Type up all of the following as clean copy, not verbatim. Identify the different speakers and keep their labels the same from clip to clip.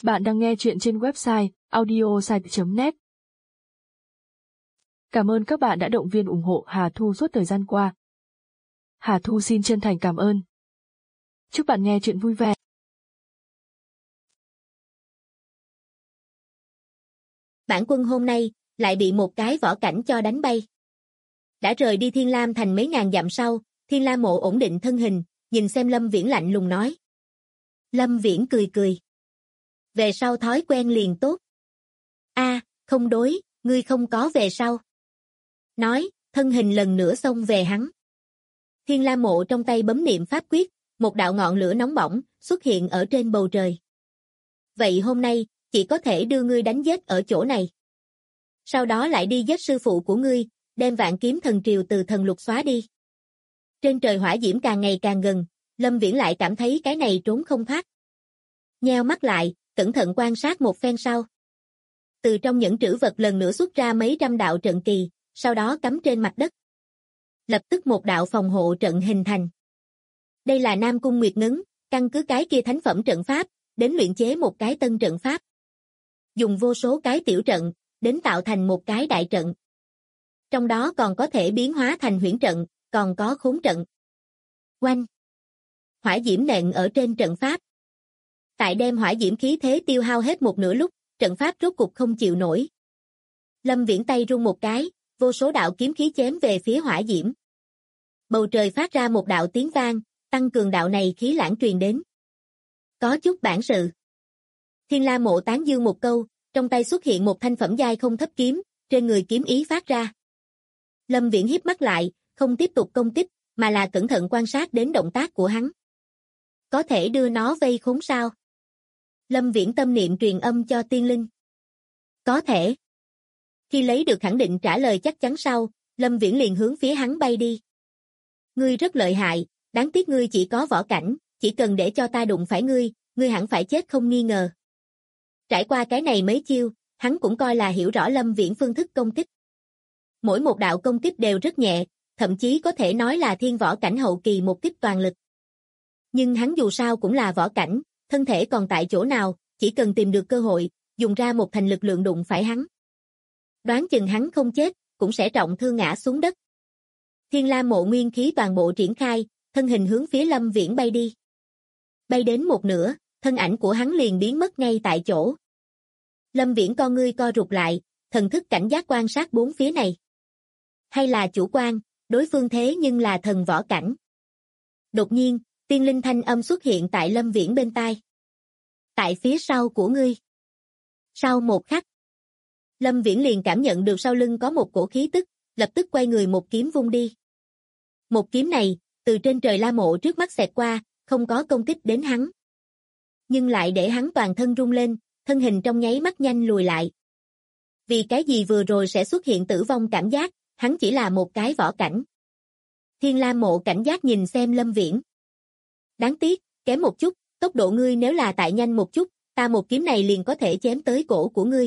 Speaker 1: Bạn đang nghe chuyện trên website audiosite.net. Cảm ơn các bạn đã động viên ủng hộ Hà Thu suốt thời gian qua. Hà Thu xin chân thành cảm ơn. Chúc bạn nghe chuyện vui vẻ.
Speaker 2: Bản quân hôm nay lại bị một cái võ cảnh cho đánh bay. Đã rời đi Thiên Lam Thành mấy ngàn dặm sau, Thiên Lam Mộ ổn định thân hình, nhìn xem Lâm Viễn lạnh lùng nói. Lâm Viễn cười cười. Về sau thói quen liền tốt. Không đối, ngươi không có về sau. Nói, thân hình lần nữa xông về hắn. Thiên Lam Mộ trong tay bấm niệm pháp quyết, một đạo ngọn lửa nóng bỏng xuất hiện ở trên bầu trời. Vậy hôm nay, chỉ có thể đưa ngươi đánh giết ở chỗ này. Sau đó lại đi giết sư phụ của ngươi, đem Vạn Kiếm Thần Triều từ thần lục xóa đi. Trên trời hỏa diễm càng ngày càng gần, Lâm Viễn lại cảm thấy cái này trốn không thoát. Nheo mắt lại, cẩn thận quan sát một phen sau. Từ trong những trữ vật lần nữa xuất ra mấy trăm đạo trận kỳ, sau đó cắm trên mặt đất. Lập tức một đạo phòng hộ trận hình thành. Đây là Nam Cung Nguyệt Ngấn, căn cứ cái kia thánh phẩm trận pháp, đến luyện chế một cái tân trận pháp. Dùng vô số cái tiểu trận, đến tạo thành một cái đại trận. Trong đó còn có thể biến hóa thành huyễn trận, còn có khốn trận. Oanh! Hỏa diễm nện ở trên trận pháp. Tại đem hỏa diễm khí thế tiêu hao hết một nửa lúc, trận pháp rốt cục không chịu nổi. Lâm Viễn tay rung một cái, vô số đạo kiếm khí chém về phía hỏa diễm. Bầu trời phát ra một đạo tiếng vang, tăng cường đạo này khí lãng truyền đến. Có chút bản sự. Thiên La Mộ tán dương một câu, trong tay xuất hiện một thanh phẩm giai không thấp kiếm, trên người kiếm ý phát ra. Lâm Viễn híp mắt lại, không tiếp tục công kích, mà là cẩn thận quan sát đến động tác của hắn. Có thể đưa nó vây khốn sao? Lâm Viễn tâm niệm truyền âm cho tiên linh. Có thể. Khi lấy được khẳng định trả lời chắc chắn sau, Lâm Viễn liền hướng phía hắn bay đi. Ngươi rất lợi hại, đáng tiếc ngươi chỉ có võ cảnh, chỉ cần để cho ta đụng phải ngươi hẳn phải chết không nghi ngờ. Trải qua cái này mấy chiêu, hắn cũng coi là hiểu rõ Lâm Viễn phương thức công kích. Mỗi một đạo công kích đều rất nhẹ, thậm chí có thể nói là thiên võ cảnh hậu kỳ một kích toàn lực. Nhưng hắn dù sao cũng là võ cảnh, thân thể còn tại chỗ nào, chỉ cần tìm được cơ hội, dùng ra một thành lực lượng đụng phải hắn. Đoán chừng hắn không chết, cũng sẽ trọng thương ngã xuống đất. Thiên La Mộ nguyên khí toàn bộ triển khai, thân hình hướng phía Lâm Viễn bay đi. Bay đến một nửa, thân ảnh của hắn liền biến mất ngay tại chỗ. Lâm Viễn con ngươi co rụt lại, thần thức cảnh giác quan sát bốn phía này. Hay là chủ quan, đối phương thế nhưng là thần võ cảnh. Đột nhiên, tiên linh thanh âm xuất hiện tại Lâm Viễn bên tai. Tại phía sau của ngươi. Sau một khắc, Lâm Viễn liền cảm nhận được sau lưng có một cổ khí tức, lập tức quay người một kiếm vung đi. Một kiếm này, từ trên trời La Mộ trước mắt xẹt qua, không có công kích đến hắn. Nhưng lại để hắn toàn thân rung lên, thân hình trong nháy mắt nhanh lùi lại. Vì cái gì vừa rồi sẽ xuất hiện tử vong cảm giác, hắn chỉ là một cái võ cảnh. Thiên La Mộ cảnh giác nhìn xem Lâm Viễn. Đáng tiếc, kém một chút, tốc độ ngươi nếu là tại nhanh một chút, ta một kiếm này liền có thể chém tới cổ của ngươi.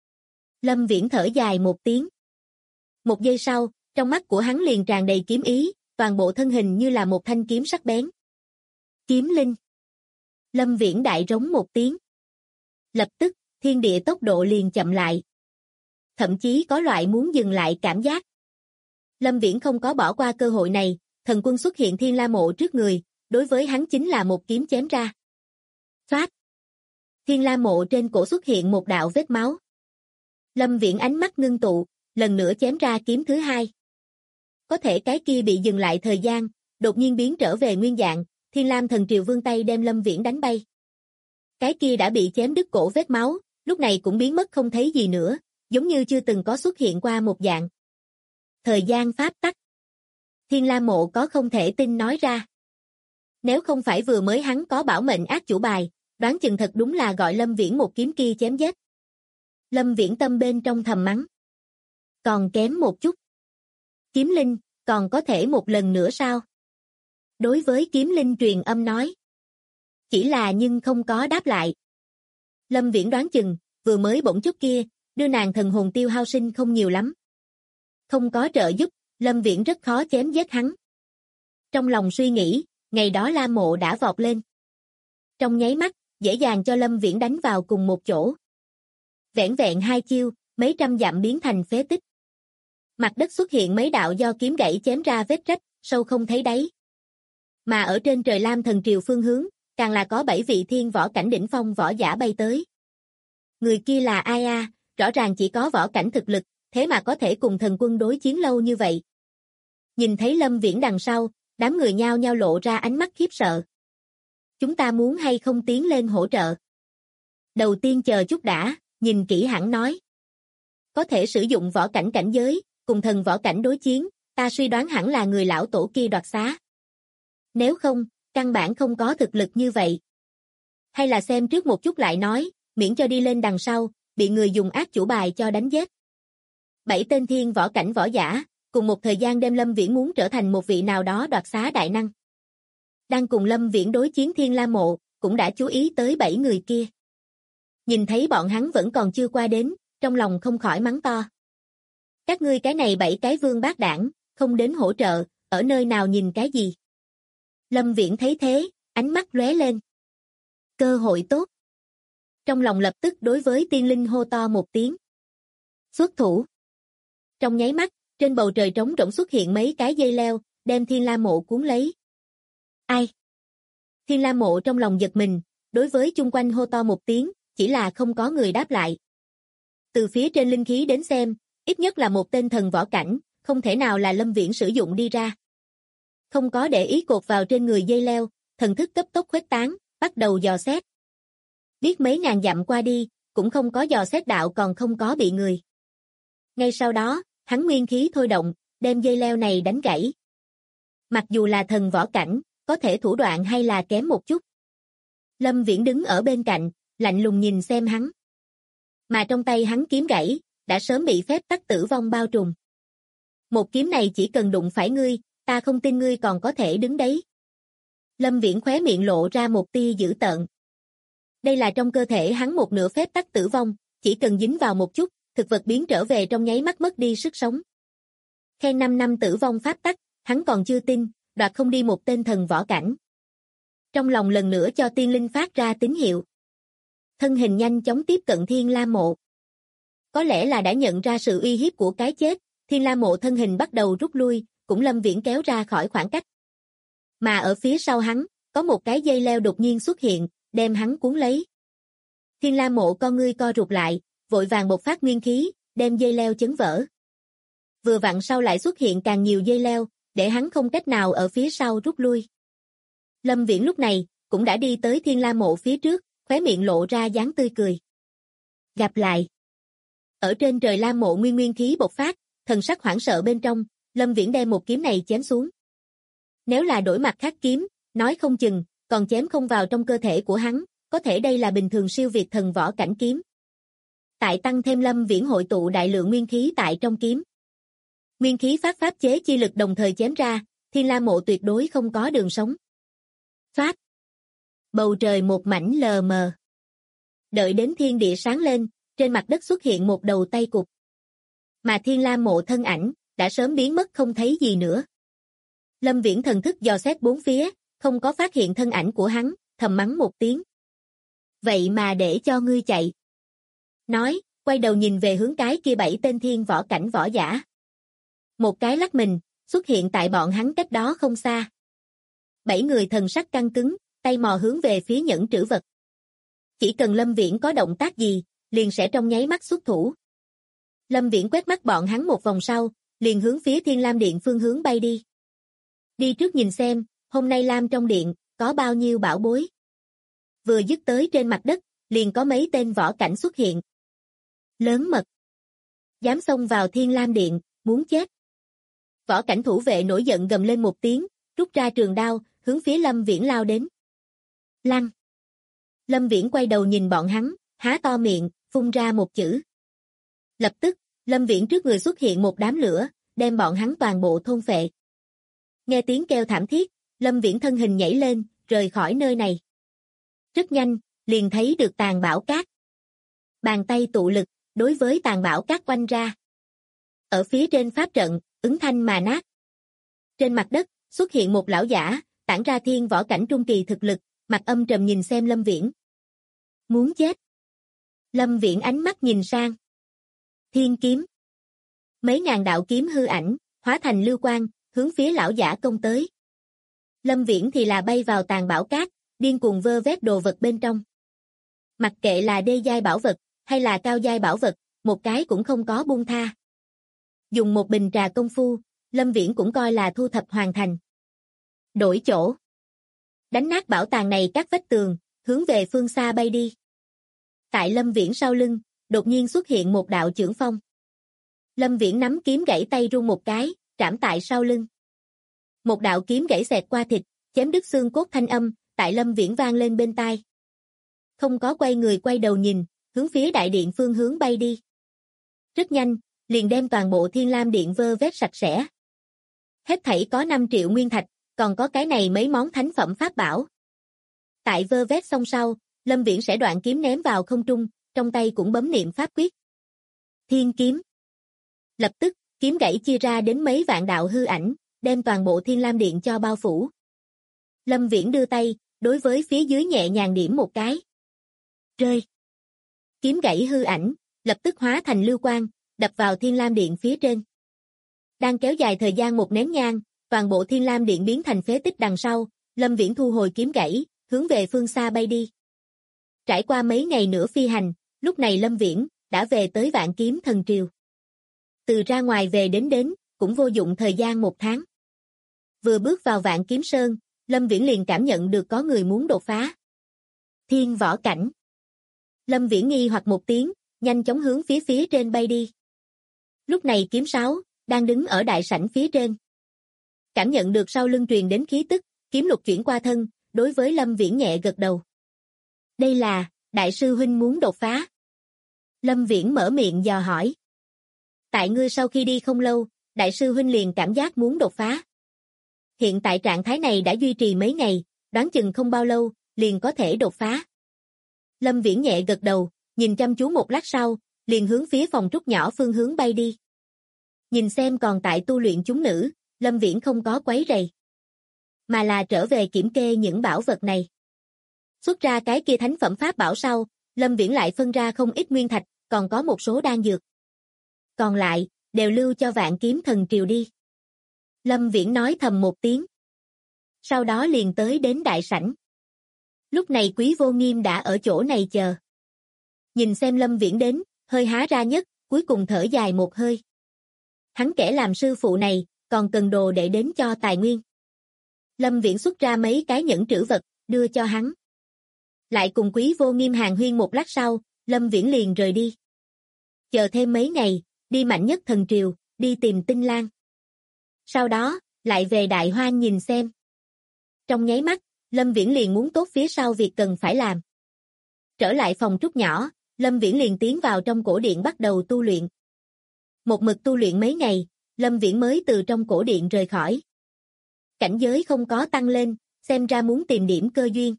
Speaker 2: Lâm Viễn thở dài một tiếng. Một giây sau, trong mắt của hắn liền tràn đầy kiếm ý, toàn bộ thân hình như là một thanh kiếm sắc bén. Kiếm linh. Lâm Viễn đại rống một tiếng. Lập tức, thiên địa tốc độ liền chậm lại. Thậm chí có loại muốn dừng lại cảm giác. Lâm Viễn không có bỏ qua cơ hội này, thần quân xuất hiện Thiên La Mộ trước người, đối với hắn chính là một kiếm chém ra. Phát. Thiên La Mộ trên cổ xuất hiện một đạo vết máu. Lâm Viễn ánh mắt ngưng tụ, lần nữa chém ra kiếm thứ hai. Có thể cái kia bị dừng lại thời gian, đột nhiên biến trở về nguyên dạng, Thiên Lam Thần Triều vươn tay đem Lâm Viễn đánh bay. Cái kia đã bị chém đứt cổ vết máu, lúc này cũng biến mất không thấy gì nữa, giống như chưa từng có xuất hiện qua một dạng. Thời gian pháp tắc. Thiên La Mộ có không thể tin nói ra. Nếu không phải vừa mới hắn có bảo mệnh ác chủ bài, đoán chừng thật đúng là gọi Lâm Viễn một kiếm kia chém giết. Lâm Viễn tâm bên trong thầm mắng. Còn kém một chút. Kiếm linh, còn có thể một lần nữa sao? Đối với kiếm linh truyền âm nói. Chỉ là nhưng không có đáp lại. Lâm Viễn đoán chừng, vừa mới bỗng chút kia, đưa nàng thần hồn tiêu hao sinh không nhiều lắm. Không có trợ giúp, Lâm Viễn rất khó chém giết hắn. Trong lòng suy nghĩ, ngày đó La Mộ đã vọt lên. Trong nháy mắt, dễ dàng cho Lâm Viễn đánh vào cùng một chỗ. Vẻn vẹn 2 chiêu, mấy trăm dặm biến thành phế tích. Mặt đất xuất hiện mấy đạo do kiếm gãy chém ra vết rách, sâu không thấy đáy. Mà ở trên trời Lam Thần Triều phương hướng, càng là có 7 vị thiên võ cảnh đỉnh phong võ giả bay tới. Người kia là ai a? Rõ ràng chỉ có võ cảnh thực lực, thế mà có thể cùng thần quân đối chiến lâu như vậy. Nhìn thấy Lâm Viễn đằng sau, đám người nhao nhao lộ ra ánh mắt khiếp sợ. Chúng ta muốn hay không tiến lên hỗ trợ? Đầu tiên chờ chút đã, nhìn kỹ hẳn nói. Có thể sử dụng võ cảnh cảnh giới, cùng thần võ cảnh đối chiến, ta suy đoán hẳn là người lão tổ kia đoạt xá. Nếu không, căn bản không có thực lực như vậy. Hay là xem trước một chút lại nói, miễn cho đi lên đằng sau, bị người dùng ác chủ bài cho đánh giết. 7 tên thiên võ cảnh võ giả, cùng một thời gian đem Lâm Viễn muốn trở thành một vị nào đó đoạt xá đại năng. Đang cùng Lâm Viễn đối chiến Thiên La Mộ, cũng đã chú ý tới 7 người kia. Nhìn thấy bọn hắn vẫn còn chưa qua đến, trong lòng không khỏi mắng to. Các ngươi cái này 7 cái vương bát đảng, không đến hỗ trợ, ở nơi nào nhìn cái gì? Lâm Viễn thấy thế, ánh mắt lóe lên. Cơ hội tốt. Trong lòng lập tức đối với tiên linh hô to một tiếng. Xuất thủ. Trong nháy mắt, trên bầu trời trống rỗng xuất hiện mấy cái dây leo, đem Thiên La Mộ cuốn lấy. Ai? Thiên La Mộ trong lòng giật mình, đối với chung quanh hô to một tiếng, chỉ là không có người đáp lại. Từ phía trên linh khí đến xem, ít nhất là một tên thần võ cảnh, không thể nào là Lâm Viễn sử dụng đi ra. Không có để ý cột vào trên người dây leo, thần thức cấp tốc khuếch tán, bắt đầu dò xét. Biết mấy ngàn dặm qua đi, cũng không có dò xét đạo còn không có bị người. Ngay sau đó, hắn nguyên khí thôi động, đem dây leo này đánh gãy. Mặc dù là thần võ cảnh, có thể thủ đoạn hay là kém một chút. Lâm Viễn đứng ở bên cạnh, lạnh lùng nhìn xem hắn. Mà trong tay hắn kiếm gãy, đã sớm bị phép tắc tử vong bao trùm. Một kiếm này chỉ cần đụng phải ngươi, ta không tin ngươi còn có thể đứng đấy. Lâm Viễn khóe miệng lộ ra một tia dữ tợn. Đây là trong cơ thể hắn một nửa phép tắc tử vong, chỉ cần dính vào một chút, thực vật biến trở về trong nháy mắt mất đi sức sống. Khen 5 năm tử vong pháp tắc, hắn còn chưa tin, đoạt không đi một tên thần võ cảnh. Trong lòng lần nữa cho tiên linh phát ra tín hiệu. Thân hình nhanh chóng tiếp cận Thiên La Mộ. Có lẽ là đã nhận ra sự uy hiếp của cái chết, Thiên La Mộ thân hình bắt đầu rút lui, cũng Lâm Viễn kéo ra khỏi khoảng cách. Mà ở phía sau hắn, có một cái dây leo đột nhiên xuất hiện, đem hắn cuốn lấy. Thiên La Mộ con ngươi co rụt lại, vội vàng bộc phát nguyên khí, đem dây leo chấn vỡ. Vừa vặn sau lại xuất hiện càng nhiều dây leo, để hắn không cách nào ở phía sau rút lui. Lâm Viễn lúc này, cũng đã đi tới Thiên La Mộ phía trước, khóe miệng lộ ra dáng tươi cười. Gặp lại. Ở trên trời La Mộ nguyên khí bộc phát, thần sắc hoảng sợ bên trong, Lâm Viễn đem một kiếm này chém xuống. Nếu là đổi mặt khác kiếm, nói không chừng, còn chém không vào trong cơ thể của hắn, có thể đây là bình thường siêu việt thần võ cảnh kiếm. Tại tăng thêm Lâm Viễn hội tụ đại lượng nguyên khí tại trong kiếm. Nguyên khí phát pháp chế chi lực đồng thời chém ra, Thiên La Mộ tuyệt đối không có đường sống. Phát. Bầu trời một mảnh lờ mờ. Đợi đến thiên địa sáng lên, trên mặt đất xuất hiện một đầu tay cụt. Mà Thiên La Mộ thân ảnh, đã sớm biến mất không thấy gì nữa. Lâm Viễn thần thức dò xét bốn phía, không có phát hiện thân ảnh của hắn, thầm mắng một tiếng. Vậy mà để cho ngươi chạy. Nói, quay đầu nhìn về hướng cái kia 7 tên thiên võ cảnh võ giả. Một cái lắc mình, xuất hiện tại bọn hắn cách đó không xa. 7 người thần sắc căng cứng, tay mò hướng về phía nhẫn trữ vật. Chỉ cần Lâm Viễn có động tác gì, liền sẽ trong nháy mắt xuất thủ. Lâm Viễn quét mắt bọn hắn một vòng sau, liền hướng phía Thiên Lam Điện phương hướng bay đi. Đi trước nhìn xem, hôm nay Lam trong điện, có bao nhiêu bảo bối. Vừa dứt tới trên mặt đất, liền có mấy tên võ cảnh xuất hiện. Lớn mật. Dám xông vào Thiên Lam Điện, muốn chết. Võ cảnh thủ vệ nổi giận gầm lên một tiếng, rút ra trường đao, hướng phía Lâm Viễn lao đến. Lăng. Lâm Viễn quay đầu nhìn bọn hắn, há to miệng, phun ra một chữ. Lập tức, Lâm Viễn trước người xuất hiện một đám lửa, đem bọn hắn toàn bộ thôn phệ. Nghe tiếng kêu thảm thiết, Lâm Viễn thân hình nhảy lên, rời khỏi nơi này. Rất nhanh, liền thấy được tàn bão cát. Bàn tay tụ lực, đối với tàn bão cát quanh ra. Ở phía trên pháp trận, ứng thanh mà nát. Trên mặt đất, xuất hiện một lão giả, tản ra thiên võ cảnh trung kỳ thực lực, mặt âm trầm nhìn xem Lâm Viễn. Muốn chết. Lâm Viễn ánh mắt nhìn sang. Thiên kiếm. Mấy ngàn đạo kiếm hư ảnh, hóa thành lưu quang, hướng phía lão giả công tới. Lâm Viễn thì là bay vào tàn bão cát, điên cuồng vơ vét đồ vật bên trong. Mặc kệ là đê giai bảo vật, hay là cao giai bảo vật, một cái cũng không có buông tha. Dùng một bình trà công phu, Lâm Viễn cũng coi là thu thập hoàn thành. Đổi chỗ. Đánh nát bảo tàng này các vách tường, hướng về phương xa bay đi. Tại Lâm Viễn sau lưng, đột nhiên xuất hiện một đạo chưởng phong. Lâm Viễn nắm kiếm gãy tay rung một cái, trảm tại sau lưng. Một đạo kiếm gãy xẹt qua thịt, chém đứt xương cốt thanh âm, tại Lâm Viễn vang lên bên tai. Không có quay người quay đầu nhìn, hướng phía đại điện phương hướng bay đi. Rất nhanh, liền đem toàn bộ Thiên Lam Điện vơ vét sạch sẽ. Hết thảy có 5 triệu nguyên thạch, còn có cái này mấy món thánh phẩm pháp bảo. Tại vơ vét xong sau, Lâm Viễn sẽ đoạn kiếm ném vào không trung, trong tay cũng bấm niệm pháp quyết. Thiên kiếm. Lập tức, kiếm gãy chia ra đến mấy vạn đạo hư ảnh, đem toàn bộ Thiên Lam Điện cho bao phủ. Lâm Viễn đưa tay, đối với phía dưới nhẹ nhàng điểm một cái. Rơi. Kiếm gãy hư ảnh, lập tức hóa thành lưu quang, đập vào Thiên Lam Điện phía trên. Đang kéo dài thời gian một nén nhang, toàn bộ Thiên Lam Điện biến thành phế tích đằng sau, Lâm Viễn thu hồi kiếm gãy, hướng về phương xa bay đi. Trải qua mấy ngày nữa phi hành, lúc này Lâm Viễn đã về tới Vạn Kiếm Thần Triều. Từ ra ngoài về đến, cũng vô dụng thời gian 1 tháng. Vừa bước vào Vạn Kiếm Sơn, Lâm Viễn liền cảm nhận được có người muốn đột phá. Thiên võ cảnh. Lâm Viễn nghi hoặc một tiếng, nhanh chóng hướng phía trên bay đi. Lúc này Kiếm Sáo đang đứng ở đại sảnh phía trên. Cảm nhận được sau lưng truyền đến khí tức, Kiếm Lục chuyển qua thân, đối với Lâm Viễn nhẹ gật đầu. Đây là, đại sư huynh muốn đột phá. Lâm Viễn mở miệng dò hỏi. Tại ngươi sau khi đi không lâu, đại sư huynh liền cảm giác muốn đột phá. Hiện tại trạng thái này đã duy trì mấy ngày, đoán chừng không bao lâu, liền có thể đột phá. Lâm Viễn nhẹ gật đầu, nhìn chăm chú một lát sau, liền hướng phía phòng trúc nhỏ phương hướng bay đi. Nhìn xem còn tại tu luyện chúng nữ, Lâm Viễn không có quấy rầy, mà là trở về kiểm kê những bảo vật này. Xuất ra cái kia thánh phẩm pháp bảo sau, Lâm Viễn lại phân ra không ít nguyên thạch, còn có một số đan dược. Còn lại, đều lưu cho Vạn Kiếm Thần Triều đi. Lâm Viễn nói thầm một tiếng. Sau đó liền tới đến đại sảnh. Lúc này Quý Vô Nghiêm đã ở chỗ này chờ. Nhìn xem Lâm Viễn đến, hơi há ra nhất, cuối cùng thở dài một hơi. Hắn kẻ làm sư phụ này, còn cần đồ để đến cho tài nguyên. Lâm Viễn xuất ra mấy cái nhẫn trữ vật, đưa cho hắn. Lại cùng Quý Vô Nghiêm hàn huyên một lát sau, Lâm Viễn liền rời đi. Chờ thêm mấy ngày, đi Mạnh Nhất Thần Triều, đi tìm Tinh Lan. Sau đó, lại về Đại Hoang nhìn xem. Trong nháy mắt, Lâm Viễn liền muốn tốt phía sau việc cần phải làm. Trở lại phòng trúc nhỏ, Lâm Viễn liền tiến vào trong cổ điện bắt đầu tu luyện. Một mực tu luyện mấy ngày, Lâm Viễn mới từ trong cổ điện rời khỏi. Cảnh giới không có tăng lên, xem ra muốn tìm điểm cơ duyên.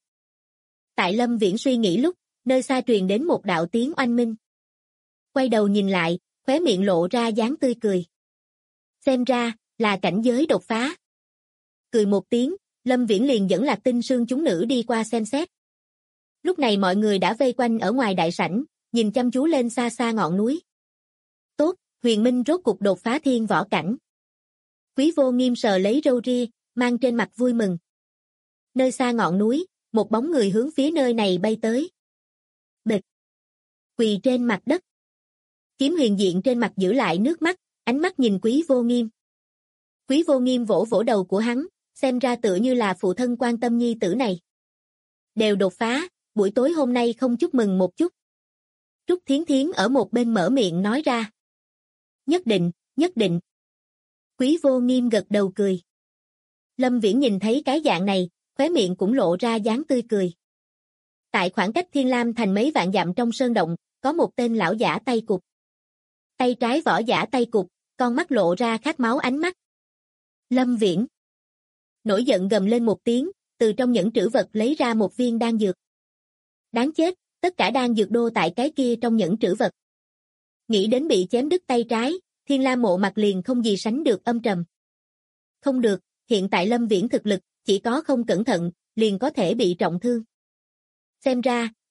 Speaker 2: Tại Lâm Viễn suy nghĩ lúc, nơi xa truyền đến một đạo tiếng oanh minh. Quay đầu nhìn lại, khóe miệng lộ ra dáng tươi cười. Xem ra, là cảnh giới đột phá. Cười một tiếng, Lâm Viễn liền dẫn Lạc Tinh Sương chúng nữ đi qua xem xét. Lúc này mọi người đã vây quanh ở ngoài đại sảnh, nhìn chăm chú lên xa xa ngọn núi. Tốt, Huyền Minh rốt cục đột phá thiên võ cảnh. Quý Vô Nghiêm sờ lấy râu ria, mang trên mặt vui mừng. Nơi xa ngọn núi, một bóng người hướng phía nơi này bay tới. Bịch. Quỳ trên mặt đất. Kiếm Huyền Diện trên mặt giữ lại nước mắt, ánh mắt nhìn Quý Vô Nghiêm. Quý Vô Nghiêm vỗ vỗ đầu của hắn, xem ra tựa như là phụ thân quan tâm nhi tử này. Đều đột phá, buổi tối hôm nay không chúc mừng một chút. Trúc Thiến Thiến ở một bên mở miệng nói ra. Nhất định, nhất định. Quý Vô Nghiêm gật đầu cười. Lâm Viễn nhìn thấy cái dạng này, khóe miệng cũng lộ ra dáng tươi cười. Tại khoảng cách Thiên Lam thành mấy vạn dặm trong sơn động, có một tên lão giả tay cụt. Tay trái võ giả tay cụt, con mắt lộ ra khát máu ánh mắt. Lâm Viễn nổi giận gầm lên một tiếng, từ trong nhẫn trữ vật lấy ra một viên đan dược. Đáng chết, tất cả đan dược đô tại cái kia trong nhẫn trữ vật. Nghĩ đến bị chém đứt tay trái, Thiên Lam Mộ mặt liền không gì sánh được âm trầm. Không được, hiện tại Lâm Viễn thực lực, chỉ có không cẩn thận, liền có thể bị trọng thương. Xem ra,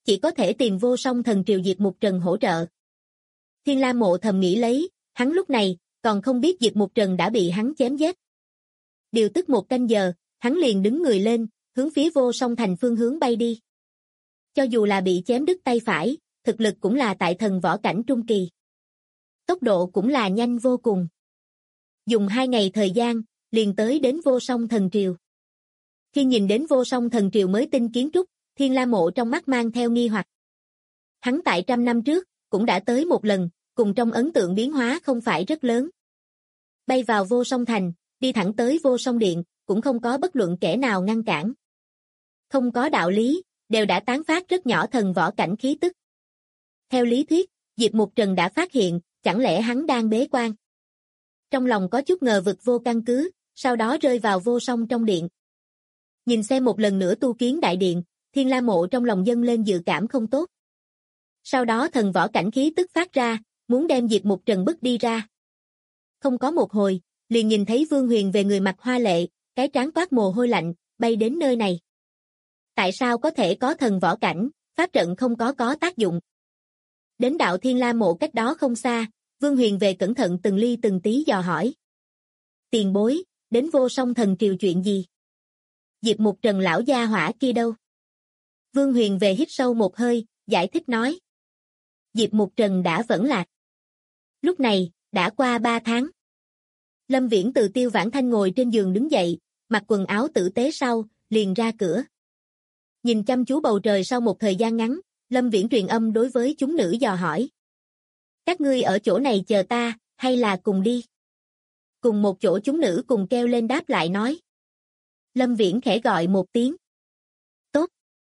Speaker 2: chỉ có thể tìm Vô Song Thần Triều Diệp Mục Trần hỗ trợ. Thiên La Mộ thầm nghĩ lấy, hắn lúc này còn không biết Diệp Mục Trần đã bị hắn chém giết. Điều tức 1 canh giờ, hắn liền đứng người lên, hướng phía Vô Song Thành phương hướng bay đi. Cho dù là bị chém đứt tay phải, thực lực cũng là tại thần võ cảnh trung kỳ. Tốc độ cũng là nhanh vô cùng. Dùng 2 ngày thời gian, liền tới đến Vô Song Thần Triều. Khi nhìn đến Vô Song Thần Triều mới tinh kiến trúc, Thiên La Mộ trong mắt mang theo nghi hoặc. Hắn tại 100 năm trước, cũng đã tới một lần, cùng trong ấn tượng biến hóa không phải rất lớn. Bay vào Vô Song Thành, đi thẳng tới Vô Song Điện, cũng không có bất luận kẻ nào ngăn cản. Không có đạo lý, đều đã tán phát rất nhỏ thần võ cảnh khí tức. Theo lý thuyết, Diệp Mục Trần đã phát hiện, chẳng lẽ hắn đang bế quan. Trong lòng có chút ngờ vực vô căn cứ, sau đó rơi vào Vô Song trong điện. Nhìn xem một lần nữa tu kiến đại điện, Thiên La Mộ trong lòng dâng lên dự cảm không tốt. Sau đó thần võ cảnh khí tức phát ra, muốn đem Diệp Mục Trần bức đi ra. Không có một hồi, liền nhìn thấy Vương Huyền về người mặc hoa lệ, cái trán toát mồ hôi lạnh, bay đến nơi này. Tại sao có thể có thần võ cảnh, pháp trận không có tác dụng? Đến đạo Thiên La Mộ cách đó không xa, Vương Huyền về cẩn thận từng ly từng tí dò hỏi. Tiền bối, đến Vô Song Thần Triều chuyện gì? Diệp Mục Trần lão gia hỏa kia đâu? Vương Huyền về hít sâu một hơi, giải thích nói. Diệp Mục Trần đã vẫn lạc. Lúc này, đã qua 3 tháng. Lâm Viễn từ Tiêu Vãn Thanh ngồi trên giường đứng dậy, mặc quần áo tử tế sau, liền ra cửa. Nhìn chăm chú bầu trời sau một thời gian ngắn, Lâm Viễn truyền âm đối với chúng nữ dò hỏi. Các ngươi ở chỗ này chờ ta, hay là cùng đi? Cùng một chỗ chúng nữ cùng kêu lên đáp lại nói. Lâm Viễn khẽ gọi một tiếng. Tốt.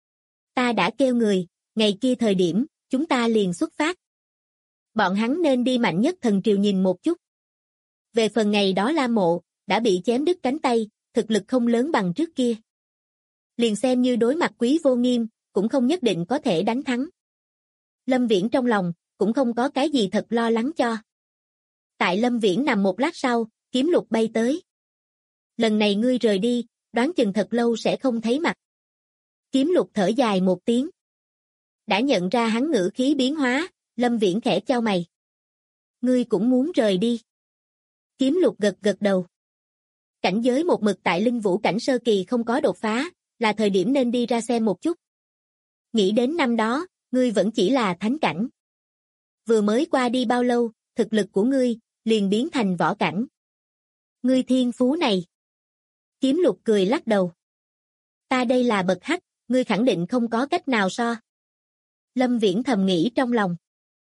Speaker 2: Ta đã kêu người, ngày kia thời điểm, chúng ta liền xuất phát. Bọn hắn nên đi Mạnh Nhất Thần Triều nhìn một chút. Về phần ngày đó La Mộ, đã bị chém đứt cánh tay, thực lực không lớn bằng trước kia. Liền xem như đối mặt Quý Vô Nghiêm, cũng không nhất định có thể đánh thắng. Lâm Viễn trong lòng, cũng không có cái gì thật lo lắng cho. Tại Lâm Viễn nằm một lát sau, Kiếm Lục bay tới. Lần này ngươi rời đi, đoán chừng thật lâu sẽ không thấy mặt. Kiếm Lục thở dài một tiếng. Đã nhận ra hắn ngữ khí biến hóa, Lâm Viễn khẽ chau mày. Ngươi cũng muốn rời đi. Kiếm Lục gật gật đầu. Cảnh giới một mực tại Linh Vũ cảnh sơ kỳ không có đột phá, là thời điểm nên đi ra xem một chút. Nghĩ đến năm đó, ngươi vẫn chỉ là thánh cảnh. Vừa mới qua đi bao lâu, thực lực của ngươi liền biến thành võ cảnh. Ngươi thiên phú này. Kiếm Lục cười lắc đầu. Ta đây là bậc hắc, ngươi khẳng định không có cách nào so. Lâm Viễn thầm nghĩ trong lòng.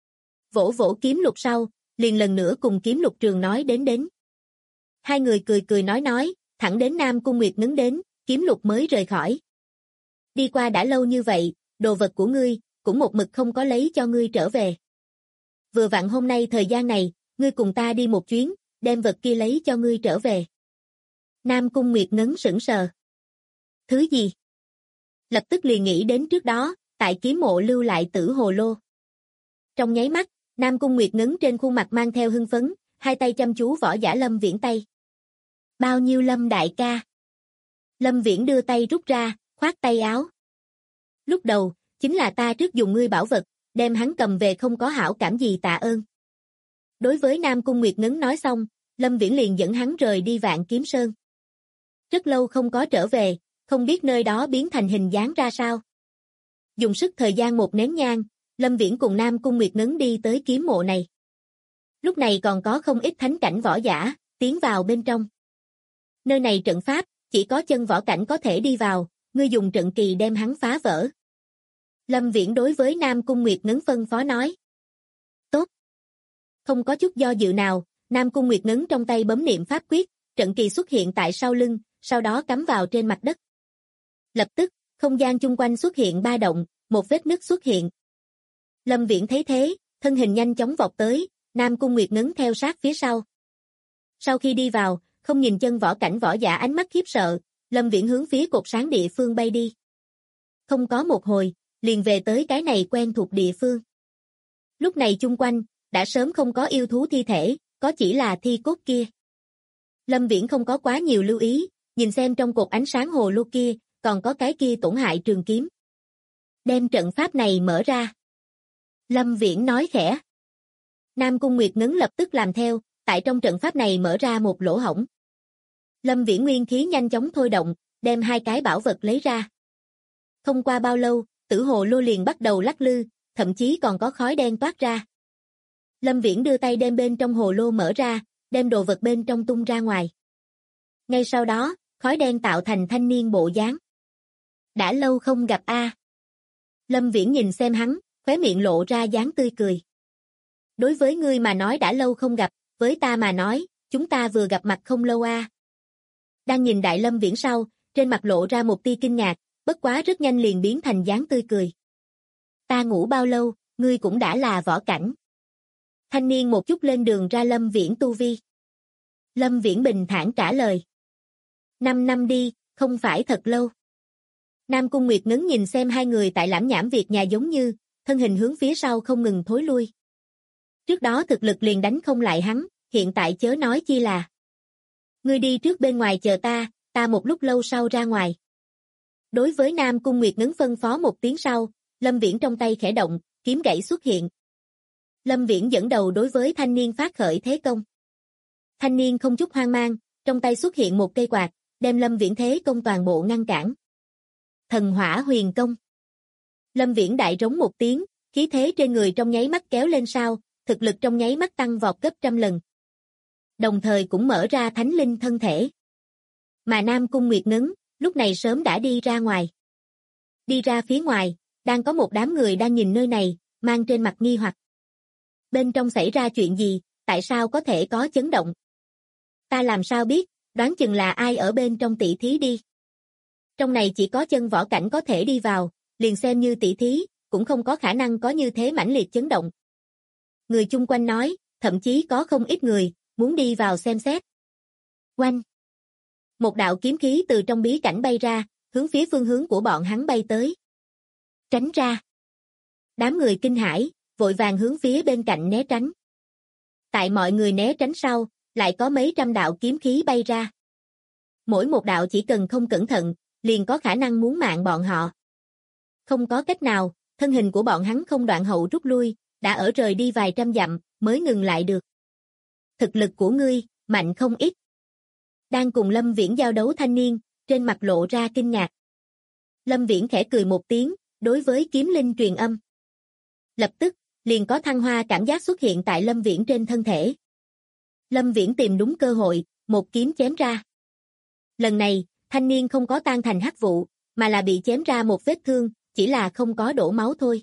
Speaker 2: Vỗ vỗ Kiếm Lục sau, liền lần nữa cùng Kiếm Lục Trường nói đến. Hai người cười cười nói, thẳng đến Nam Cung Nguyệt ngấn đến, Kiếm Lục mới rời khỏi. Đi qua đã lâu như vậy, đồ vật của ngươi, cũng một mực không có lấy cho ngươi trở về. Vừa vặn hôm nay thời gian này, ngươi cùng ta đi một chuyến, đem vật kia lấy cho ngươi trở về. Nam Cung Nguyệt ngấn sững sờ. Thứ gì? Lập tức liền nghĩ đến trước đó, tại kiếm mộ lưu lại tử hồ lô. Trong nháy mắt, Nam Cung Nguyệt ngấn trên khuôn mặt mang theo hưng phấn, hai tay chăm chú võ giả Lâm Viễn tay. Bao nhiêu Lâm đại ca? Lâm Viễn đưa tay rút ra, khoát tay áo. Lúc đầu, chính là ta trước dùng ngươi bảo vật, đem hắn cầm về không có hảo cảm gì tạ ơn. Đối với Nam Cung Nguyệt ngấn nói xong, Lâm Viễn liền dẫn hắn rời đi Vạn Kiếm Sơn. Rất lâu không có trở về, không biết nơi đó biến thành hình dáng ra sao. Dùng sức thời gian một nén nhang, Lâm Viễn cùng Nam Cung Nguyệt ngấn đi tới kiếm mộ này. Lúc này còn có không ít thánh cảnh võ giả, tiến vào bên trong. Nơi này trận pháp, chỉ có chân võ cảnh có thể đi vào, ngươi dùng trận kỳ đem hắn phá vỡ. Lâm Viễn đối với Nam Cung Nguyệt ngấn phân phó nói. Tốt. Không có chút do dự nào, Nam Cung Nguyệt ngấn trong tay bấm niệm pháp quyết, trận kỳ xuất hiện tại sau lưng, sau đó cắm vào trên mặt đất. Lập tức, không gian chung quanh xuất hiện ba động, một vết nứt xuất hiện. Lâm Viễn thấy thế, thân hình nhanh chóng vọt tới, Nam Cung Nguyệt ngấn theo sát phía sau. Sau khi đi vào, không nhìn chân võ cảnh võ giả ánh mắt khiếp sợ, Lâm Viễn hướng phía cột sáng địa phương bay đi. Không có một hồi, liền về tới cái này quen thuộc địa phương. Lúc này chung quanh, đã sớm không có yêu thú thi thể, có chỉ là thi cốt kia. Lâm Viễn không có quá nhiều lưu ý, nhìn xem trong cột ánh sáng hồ lô kia, còn có cái kia tổn hại trường kiếm. Đem trận pháp này mở ra. Lâm Viễn nói khẽ. Nam Cung Nguyệt Ngấn lập tức làm theo, tại trong trận pháp này mở ra một lỗ hổng. Lâm Viễn nguyên khí nhanh chóng thôi động, đem hai cái bảo vật lấy ra. Không qua bao lâu, tử hồ lô liền bắt đầu lắc lư, thậm chí còn có khói đen toát ra. Lâm Viễn đưa tay đem bên trong hồ lô mở ra, đem đồ vật bên trong tung ra ngoài. Ngay sau đó, khói đen tạo thành thanh niên bộ dáng. Đã lâu không gặp a. Lâm Viễn nhìn xem hắn, khóe miệng lộ ra dáng tươi cười. Đối với ngươi mà nói đã lâu không gặp, với ta mà nói, chúng ta vừa gặp mặt không lâu a. Đang nhìn Đại Lâm Viễn sau, trên mặt lộ ra một tia kinh ngạc, bất quá rất nhanh liền biến thành dáng tươi cười. Ta ngủ bao lâu, ngươi cũng đã là võ cảnh. Thanh niên một chút lên đường ra Lâm Viễn tu vi. Lâm Viễn bình thản trả lời. 5 năm đi, không phải thật lâu. Nam Cung Nguyệt Ngấn nhìn xem hai người tại lãm nhảm việc nhà giống như, thân hình hướng phía sau không ngừng thối lui. Trước đó thực lực liền đánh không lại hắn, hiện tại chớ nói chi là. Ngươi đi trước bên ngoài chờ ta một lúc lâu sau ra ngoài. Đối với Nam Cung Nguyệt Ngấn phân phó một tiếng sau, Lâm Viễn trong tay khẽ động, kiếm gãy xuất hiện. Lâm Viễn dẫn đầu đối với thanh niên phát khởi thế công. Thanh niên không chút hoang mang, trong tay xuất hiện một cây quạt, đem Lâm Viễn thế công toàn bộ ngăn cản. Thần hỏa huyền công. Lâm Viễn đại rống một tiếng, khí thế trên người trong nháy mắt kéo lên sao, thực lực trong nháy mắt tăng vọt gấp trăm lần. Đồng thời cũng mở ra thánh linh thân thể. Mà Nam Cung Nguyệt Ngấn, lúc này sớm đã đi ra ngoài. Đi ra phía ngoài, đang có một đám người đang nhìn nơi này, mang trên mặt nghi hoặc. Bên trong xảy ra chuyện gì, tại sao có thể có chấn động? Ta làm sao biết, đoán chừng là ai ở bên trong tỷ thí đi. Trong này chỉ có chân võ cảnh có thể đi vào, liền xem như tỷ thí, cũng không có khả năng có như thế mãnh liệt chấn động. Người chung quanh nói, thậm chí có không ít người, muốn đi vào xem xét. Oanh! Một đạo kiếm khí từ trong bí cảnh bay ra, hướng phía phương hướng của bọn hắn bay tới. Tránh ra! Đám người kinh hãi, vội vàng hướng phía bên cạnh né tránh. Tại mọi người né tránh sau, lại có mấy trăm đạo kiếm khí bay ra. Mỗi một đạo chỉ cần không cẩn thận, liền có khả năng muốn mạng bọn họ. Không có cách nào, thân hình của bọn hắn không đoạn hậu rút lui, đã ở rời đi vài trăm dặm, mới ngừng lại được. Thực lực của ngươi, mạnh không ít. Đang cùng Lâm Viễn giao đấu thanh niên, trên mặt lộ ra kinh ngạc. Lâm Viễn khẽ cười một tiếng, đối với kiếm linh truyền âm. Lập tức, liền có thăng hoa cảm giác xuất hiện tại Lâm Viễn trên thân thể. Lâm Viễn tìm đúng cơ hội, một kiếm chém ra. Lần này, thanh niên không có tan thành hắc vụ, mà là bị chém ra một vết thương, chỉ là không có đổ máu thôi.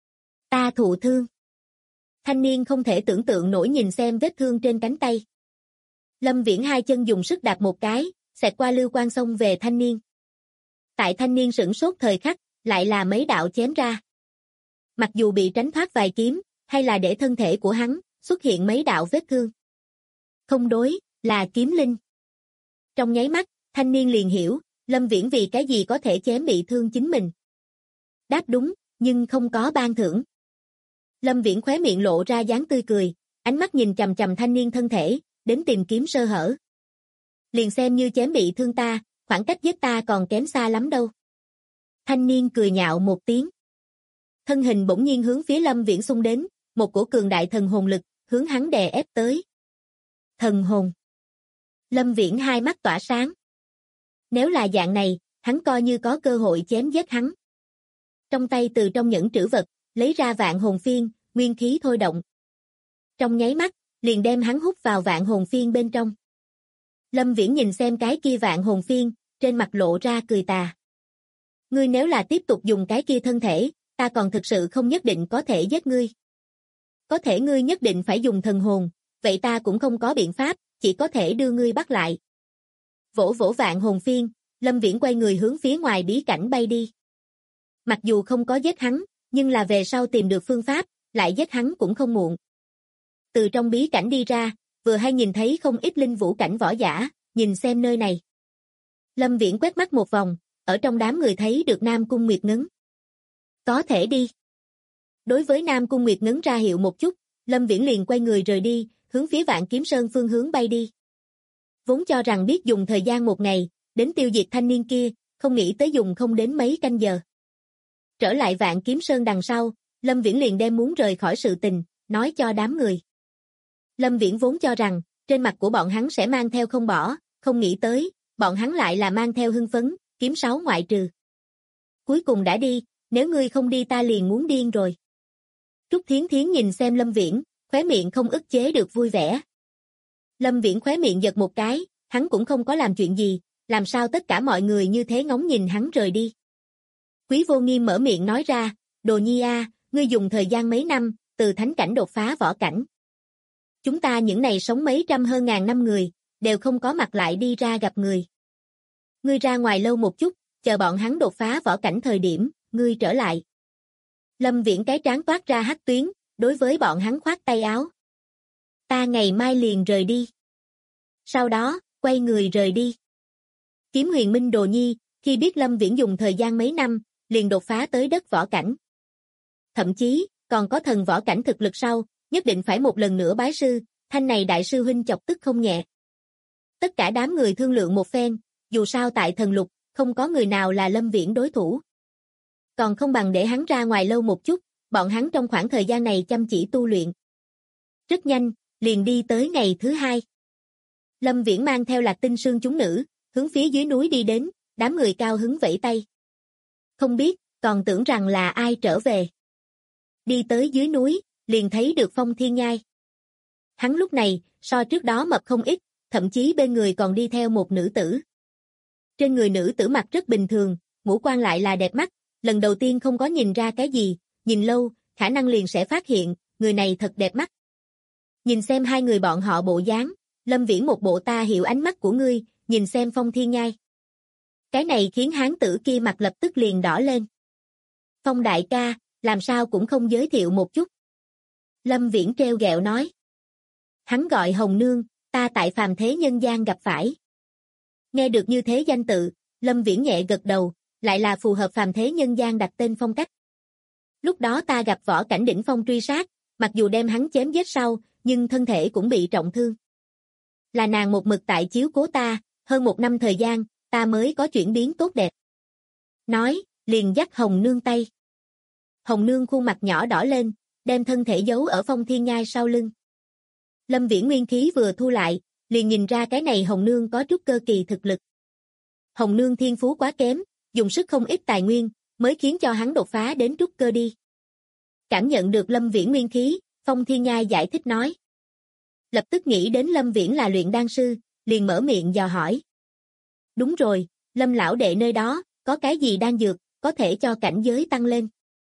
Speaker 2: Ta thụ thương. Thanh niên không thể tưởng tượng nổi nhìn xem vết thương trên cánh tay. Lâm Viễn hai chân dùng sức đạp một cái, xẹt qua lưu quang xông về thanh niên. Tại thanh niên sửng sốt thời khắc, lại là mấy đạo chém ra. Mặc dù bị tránh thoát vài kiếm, hay là để thân thể của hắn xuất hiện mấy đạo vết thương. Không đối, là kiếm linh. Trong nháy mắt, thanh niên liền hiểu, Lâm Viễn vì cái gì có thể chém bị thương chính mình. Đáp đúng, nhưng không có ban thưởng. Lâm Viễn khóe miệng lộ ra dáng tươi cười, ánh mắt nhìn chằm chằm thanh niên thân thể, đến tìm kiếm sơ hở. Liền xem như chém bị thương ta, khoảng cách giết ta còn kém xa lắm đâu. Thanh niên cười nhạo một tiếng. Thân hình bỗng nhiên hướng phía Lâm Viễn xung đến, một cổ cường đại thần hồn lực, hướng hắn đè ép tới. Thần hồn. Lâm Viễn hai mắt tỏa sáng. Nếu là dạng này, hắn coi như có cơ hội chém giết hắn. Trong tay từ trong nhẫn trữ vật, lấy ra vạn hồn phiên, nguyên khí thôi động. Trong nháy mắt, liền đem hắn hút vào vạn hồn phiên bên trong. Lâm Viễn nhìn xem cái kia vạn hồn phiên, trên mặt lộ ra cười tà. Ngươi nếu là tiếp tục dùng cái kia thân thể, ta còn thực sự không nhất định có thể giết ngươi. Có thể ngươi nhất định phải dùng thần hồn, vậy ta cũng không có biện pháp, chỉ có thể đưa ngươi bắt lại. Vỗ vỗ vạn hồn phiên, Lâm Viễn quay người hướng phía ngoài bí cảnh bay đi. Mặc dù không có giết hắn, nhưng là về sau tìm được phương pháp, lại giết hắn cũng không muộn. Từ trong bí cảnh đi ra, vừa hay nhìn thấy không ít linh vũ cảnh võ giả, nhìn xem nơi này. Lâm Viễn quét mắt một vòng, ở trong đám người thấy được Nam Cung Nguyệt Ngấn. Có thể đi. Đối với Nam Cung Nguyệt Ngấn ra hiệu một chút, Lâm Viễn liền quay người rời đi, hướng phía Vạn Kiếm Sơn phương hướng bay đi. Vốn cho rằng biết dùng thời gian một ngày, đến tiêu diệt thanh niên kia, không nghĩ tới dùng không đến mấy canh giờ. Trở lại Vạn Kiếm Sơn đằng sau, Lâm Viễn liền đem muốn rời khỏi sự tình, nói cho đám người. Lâm Viễn vốn cho rằng, trên mặt của bọn hắn sẽ mang theo không bỏ, không nghĩ tới, bọn hắn lại là mang theo hưng phấn, kiếm 6 ngoại trừ. Cuối cùng đã đi, nếu ngươi không đi ta liền muốn điên rồi. Trúc Thiến Thiến nhìn xem Lâm Viễn, khóe miệng không ức chế được vui vẻ. Lâm Viễn khóe miệng giật một cái, hắn cũng không có làm chuyện gì, làm sao tất cả mọi người như thế ngóng nhìn hắn rời đi. Quý Vô Nghiêm mở miệng nói ra, Đồ Nhi a, ngươi dùng thời gian mấy năm, từ thánh cảnh đột phá võ cảnh. Chúng ta những này sống mấy trăm hơn ngàn năm người, đều không có mặt lại đi ra gặp người. Ngươi ra ngoài lâu một chút, chờ bọn hắn đột phá võ cảnh thời điểm, ngươi trở lại. Lâm Viễn cái trán toát ra hắc tuyến, đối với bọn hắn khoát tay áo. Ta ngày mai liền rời đi. Sau đó, quay người rời đi. Kiếm Huyền Minh Đồ Nhi, khi biết Lâm Viễn dùng thời gian mấy năm, liền đột phá tới đất võ cảnh. Thậm chí, còn có thần võ cảnh thực lực sau, nhất định phải một lần nữa bái sư, thanh này đại sư huynh chọc tức không nhẹ. Tất cả đám người thương lượng một phen, dù sao tại thần lục, không có người nào là Lâm Viễn đối thủ. Còn không bằng để hắn ra ngoài lâu một chút, bọn hắn trong khoảng thời gian này chăm chỉ tu luyện. Rất nhanh, liền đi tới ngày thứ 2. Lâm Viễn mang theo Lạc Tinh Sương chúng nữ, hướng phía dưới núi đi đến, đám người cao hứng vẫy tay. Không biết, còn tưởng rằng là ai trở về. Đi tới dưới núi, liền thấy được Phong Thiên Nhai. Hắn lúc này, so trước đó mập không ít, thậm chí bên người còn đi theo một nữ tử. Trên người nữ tử mặt rất bình thường, ngũ quan lại là đẹp mắt, lần đầu tiên không có nhìn ra cái gì, nhìn lâu, khả năng liền sẽ phát hiện, người này thật đẹp mắt. Nhìn xem hai người bọn họ bộ dáng, Lâm Viễn một bộ ta hiểu ánh mắt của ngươi, nhìn xem Phong Thiên Nhai. Cái này khiến hán tử kia mặt lập tức liền đỏ lên. Phong đại ca, làm sao cũng không giới thiệu một chút. Lâm Viễn treo ghẹo nói. Hắn gọi Hồng Nương, ta tại phàm thế nhân gian gặp phải. Nghe được như thế danh tự, Lâm Viễn nhẹ gật đầu, lại là phù hợp phàm thế nhân gian đặt tên phong cách. Lúc đó ta gặp võ cảnh đỉnh phong truy sát, mặc dù đem hắn chém giết sau, nhưng thân thể cũng bị trọng thương. Là nàng một mực tại chiếu cố ta, hơn 1 năm thời gian, ta mới có chuyển biến tốt đẹp. Nói, liền dắt Hồng Nương tay. Hồng Nương khuôn mặt nhỏ đỏ lên, đem thân thể giấu ở Phong Thiên Nhai sau lưng. Lâm Viễn nguyên khí vừa thu lại, liền nhìn ra cái này Hồng Nương có chút cơ kỳ thực lực. Hồng Nương thiên phú quá kém, dùng sức không ít tài nguyên, mới khiến cho hắn đột phá đến trúc cơ đi. Cảm nhận được Lâm Viễn nguyên khí, Phong Thiên Nhai giải thích nói. Lập tức nghĩ đến Lâm Viễn là luyện đan sư, liền mở miệng dò hỏi. Đúng rồi, Lâm lão đệ nơi đó, có cái gì đan dược, có thể cho cảnh giới tăng lên.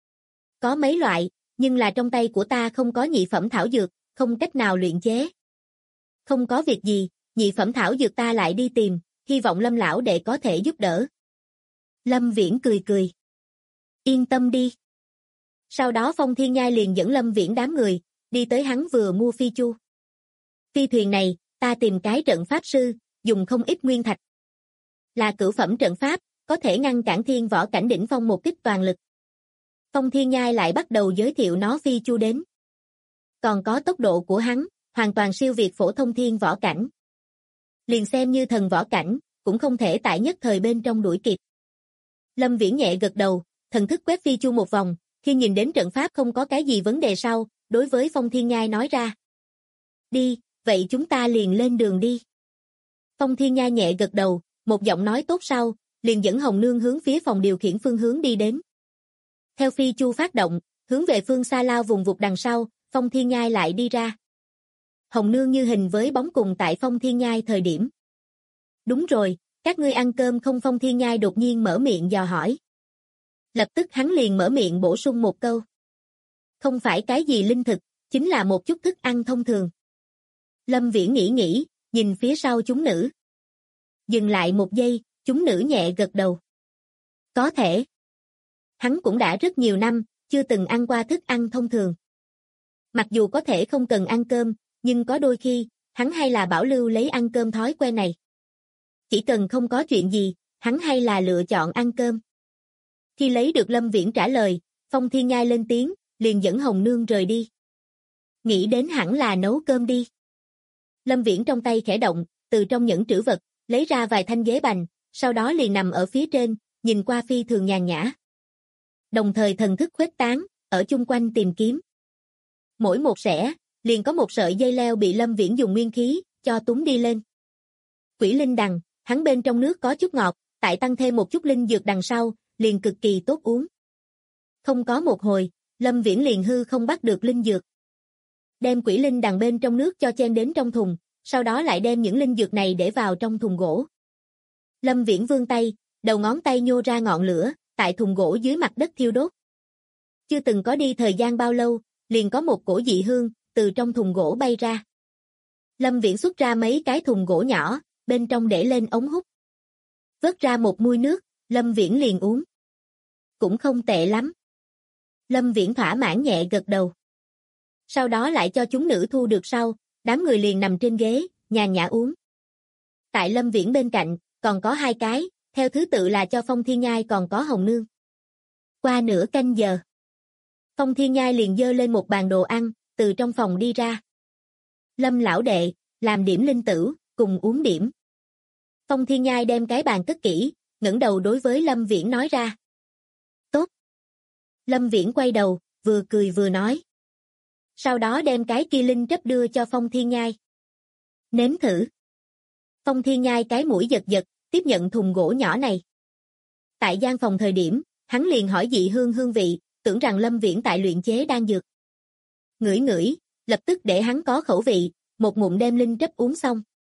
Speaker 2: Có mấy loại, nhưng là trong tay của ta không có nhị phẩm thảo dược, không cách nào luyện chế. Không có việc gì, nhị phẩm thảo dược ta lại đi tìm, hy vọng Lâm lão đệ có thể giúp đỡ. Lâm Viễn cười cười. Yên tâm đi. Sau đó Phong Thiên Nhai liền dẫn Lâm Viễn đám người, đi tới hắn vừa mua phi chu. Phi thuyền này, ta tìm cái trận pháp sư, dùng không ít nguyên thạch. Là cửu phẩm trận pháp, có thể ngăn cản thiên võ cảnh đỉnh phong một kích toàn lực. Phong Thiên Nhai lại bắt đầu giới thiệu nó phi chu đến. Còn có tốc độ của hắn, hoàn toàn siêu việt phổ thông thiên võ cảnh. Liền xem như thần võ cảnh, cũng không thể tại nhất thời bên trong đuổi kịp. Lâm Viễn nhẹ gật đầu, thần thức quét phi chu một vòng, khi nhìn đến trận pháp không có cái gì vấn đề sau, đối với Phong Thiên Nhai nói ra. Đi, vậy chúng ta liền lên đường đi. Phong Thiên Nhai nhẹ gật đầu, một giọng nói tốt sau, liền dẫn Hồng Nương hướng phía phòng điều khiển phương hướng đi đến. Theo phi chu phát động, hướng về phương xa lao vùng vụt đằng sau, Phong Thiên Nhai lại đi ra. Hồng Nương như hình với bóng cùng tại Phong Thiên Nhai thời điểm. Đúng rồi, các ngươi ăn cơm không? Phong Thiên Nhai đột nhiên mở miệng dò hỏi. Lập tức hắn liền mở miệng bổ sung một câu. Không phải cái gì linh thực, chính là một chút thức ăn thông thường. Lâm Viễn nghĩ, nhìn phía sau chúng nữ. Dừng lại một giây, chúng nữ nhẹ gật đầu. Có thể. Hắn cũng đã rất nhiều năm, chưa từng ăn qua thức ăn thông thường. Mặc dù có thể không cần ăn cơm, nhưng có đôi khi, hắn hay là bảo lưu lấy ăn cơm thói quen này. Chỉ cần không có chuyện gì, hắn hay là lựa chọn ăn cơm. Khi lấy được Lâm Viễn trả lời, Phong Thiên Nhai lên tiếng, liền dẫn Hồng Nương rời đi. Nghĩ đến hẳn là nấu cơm đi. Lâm Viễn trong tay khẽ động, từ trong nhẫn trữ vật, lấy ra vài thanh ghế bành, sau đó liền nằm ở phía trên, nhìn qua phi thường nhàn nhã. đồng thời thần thức khuếch tán, ở chung quanh tìm kiếm. Mỗi một xẻ, liền có một sợi dây leo bị Lâm Viễn dùng nguyên khí, cho túng đi lên. Quỷ linh đằng, hắn bên trong nước có chút ngọt, tại tăng thêm một chút linh dược đằng sau, liền cực kỳ tốt uống. Không có một hồi, Lâm Viễn liền hư không bắt được linh dược. Đem quỷ linh đằng bên trong nước cho chen đến trong thùng, sau đó lại đem những linh dược này để vào trong thùng gỗ. Lâm Viễn vươn tay, đầu ngón tay nhô ra ngọn lửa, tại thùng gỗ dưới mặt đất thiêu đốt. Chưa từng có đi thời gian bao lâu, liền có một cổ dị hương, từ trong thùng gỗ bay ra. Lâm Viễn xuất ra mấy cái thùng gỗ nhỏ, bên trong để lên ống hút. Vớt ra một muôi nước, Lâm Viễn liền uống. Cũng không tệ lắm. Lâm Viễn thỏa mãn nhẹ gật đầu. Sau đó lại cho chúng nữ thu được sau, đám người liền nằm trên ghế, nhàn nhã uống. Tại Lâm Viễn bên cạnh, còn có 2 cái, theo thứ tự là cho Phong Thiên Nhai còn có Hồng Nương. Qua nửa canh giờ, Phong Thiên Nhai liền dơ lên một bàn đồ ăn, từ trong phòng đi ra. Lâm lão đệ, làm điểm linh tửu, cùng uống điểm. Phong Thiên Nhai đem cái bàn cất kỹ, ngẩng đầu đối với Lâm Viễn nói ra. Tốt. Lâm Viễn quay đầu, vừa cười vừa nói. Sau đó đem cái kia linh trấp đưa cho Phong Thiên Nhai. Nếm thử. Phong Thiên Nhai cái mũi giật giật, tiếp nhận thùng gỗ nhỏ này. Tại gian phòng thời điểm, hắn liền hỏi dị hương hương vị, tưởng rằng Lâm Viễn tại luyện chế đan dược. Ngửi ngửi, lập tức để hắn có khẩu vị, một ngụm đem linh trấp uống xong.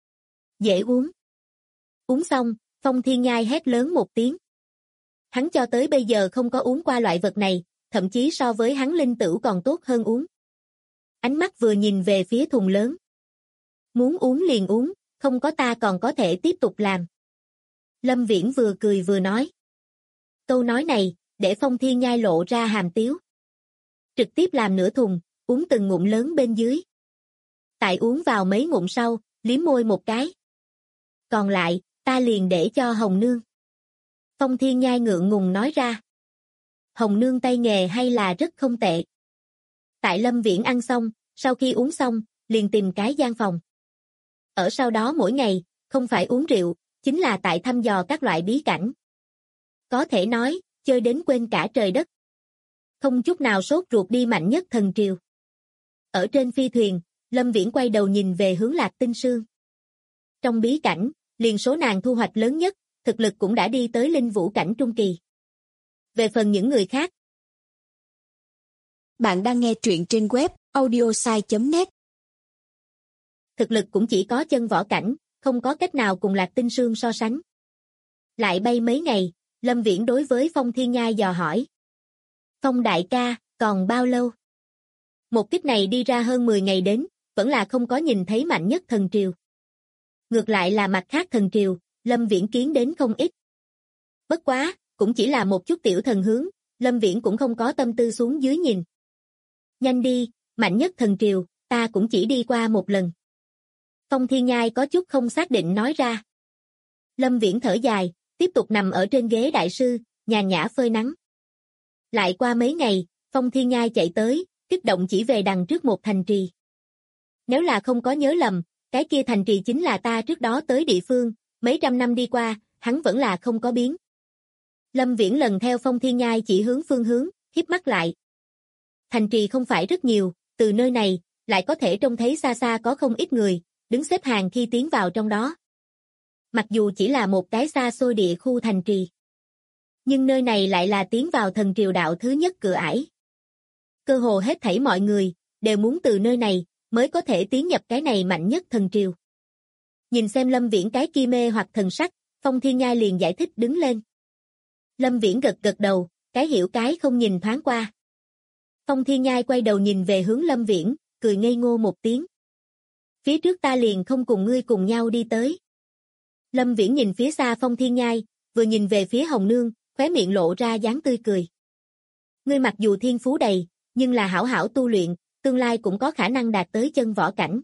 Speaker 2: Dễ uống. Uống xong, Phong Thiên Nhai hét lớn một tiếng. Hắn cho tới bây giờ không có uống qua loại vật này, thậm chí so với hắn linh tửu còn tốt hơn uống. Ánh mắt vừa nhìn về phía thùng lớn. Muốn uống liền uống, không có ta còn có thể tiếp tục làm. Lâm Viễn vừa cười vừa nói. Câu nói này, để Phong Thiên Nhai lộ ra hàm tiếu. Trực tiếp làm nửa thùng, uống từng ngụm lớn bên dưới. Tại uống vào mấy ngụm sau, liếm môi một cái. Còn lại, ta liền để cho Hồng Nương. Phong Thiên Nhai ngượng ngùng nói ra. Hồng Nương tay nghề hay là rất không tệ. Tại Lâm Viễn ăn xong, sau khi uống xong, liền tìm cái gian phòng. Ở sau đó mỗi ngày, không phải uống rượu, chính là tại thăm dò các loại bí cảnh. Có thể nói, chơi đến quên cả trời đất. Không chút nào sốt ruột đi mạnh nhất thần triều. Ở trên phi thuyền, Lâm Viễn quay đầu nhìn về hướng Lạc Tinh Sương. Trong bí cảnh, liền số nàng thu hoạch lớn nhất, thực lực cũng đã đi tới linh vũ cảnh trung kỳ. Về phần những người khác.
Speaker 3: Bạn đang nghe truyện trên web audiosai.net.
Speaker 2: Thực lực cũng chỉ có chân võ cảnh, không có cách nào cùng Lạc Tinh Sương so sánh. Lại bay mấy ngày, Lâm Viễn đối với Phong Thiên Nhai dò hỏi. Phong đại ca, còn bao lâu? Một kích này đi ra hơn 10 ngày đến, vẫn là không có nhìn thấy mạnh nhất thần triều. Ngược lại là mặt khác thần triều, Lâm Viễn kiến đến không ít. Bất quá, cũng chỉ là một chút tiểu thần hướng, Lâm Viễn cũng không có tâm tư xuống dưới nhìn. Nhanh đi, mạnh nhất thần triều, ta cũng chỉ đi qua một lần. Phong Thiên Nhai có chút không xác định nói ra. Lâm Viễn thở dài, tiếp tục nằm ở trên ghế đại sư, nhàn nhã phơi nắng. Lại qua mấy ngày, Phong Thiên Nhai chạy tới, kích động chỉ về đằng trước một thành trì. Nếu là không có nhớ lầm, cái kia thành trì chính là ta trước đó tới địa phương, mấy trăm năm đi qua, hắn vẫn là không có biến. Lâm Viễn lần theo Phong Thiên Nhai chỉ hướng phương hướng, híp mắt lại. Thành trì không phải rất nhiều, từ nơi này, lại có thể trông thấy xa xa có không ít người, đứng xếp hàng khi tiến vào trong đó. Mặc dù chỉ là một cái xa xôi địa khu thành trì, nhưng nơi này lại là tiến vào thần triều đạo thứ nhất cửa ải. Cơ hồ hết thảy mọi người, đều muốn từ nơi này, mới có thể tiến nhập cái này mạnh nhất thần triều. Nhìn xem Lâm Viễn cái kia mê hoặc thần sắc, Phong Thiên Nhai liền giải thích đứng lên. Lâm Viễn gật gật đầu, cái hiểu cái không nhìn thoáng qua. Phong Thiên Nhai quay đầu nhìn về hướng Lâm Viễn, cười ngây ngô một tiếng. Phía trước ta liền không cùng ngươi cùng nhau đi tới. Lâm Viễn nhìn phía xa Phong Thiên Nhai, vừa nhìn về phía Hồng Nương, khóe miệng lộ ra dáng tươi cười. Ngươi mặc dù thiên phú đầy, nhưng là hảo hảo tu luyện, tương lai cũng có khả năng đạt tới chân võ cảnh.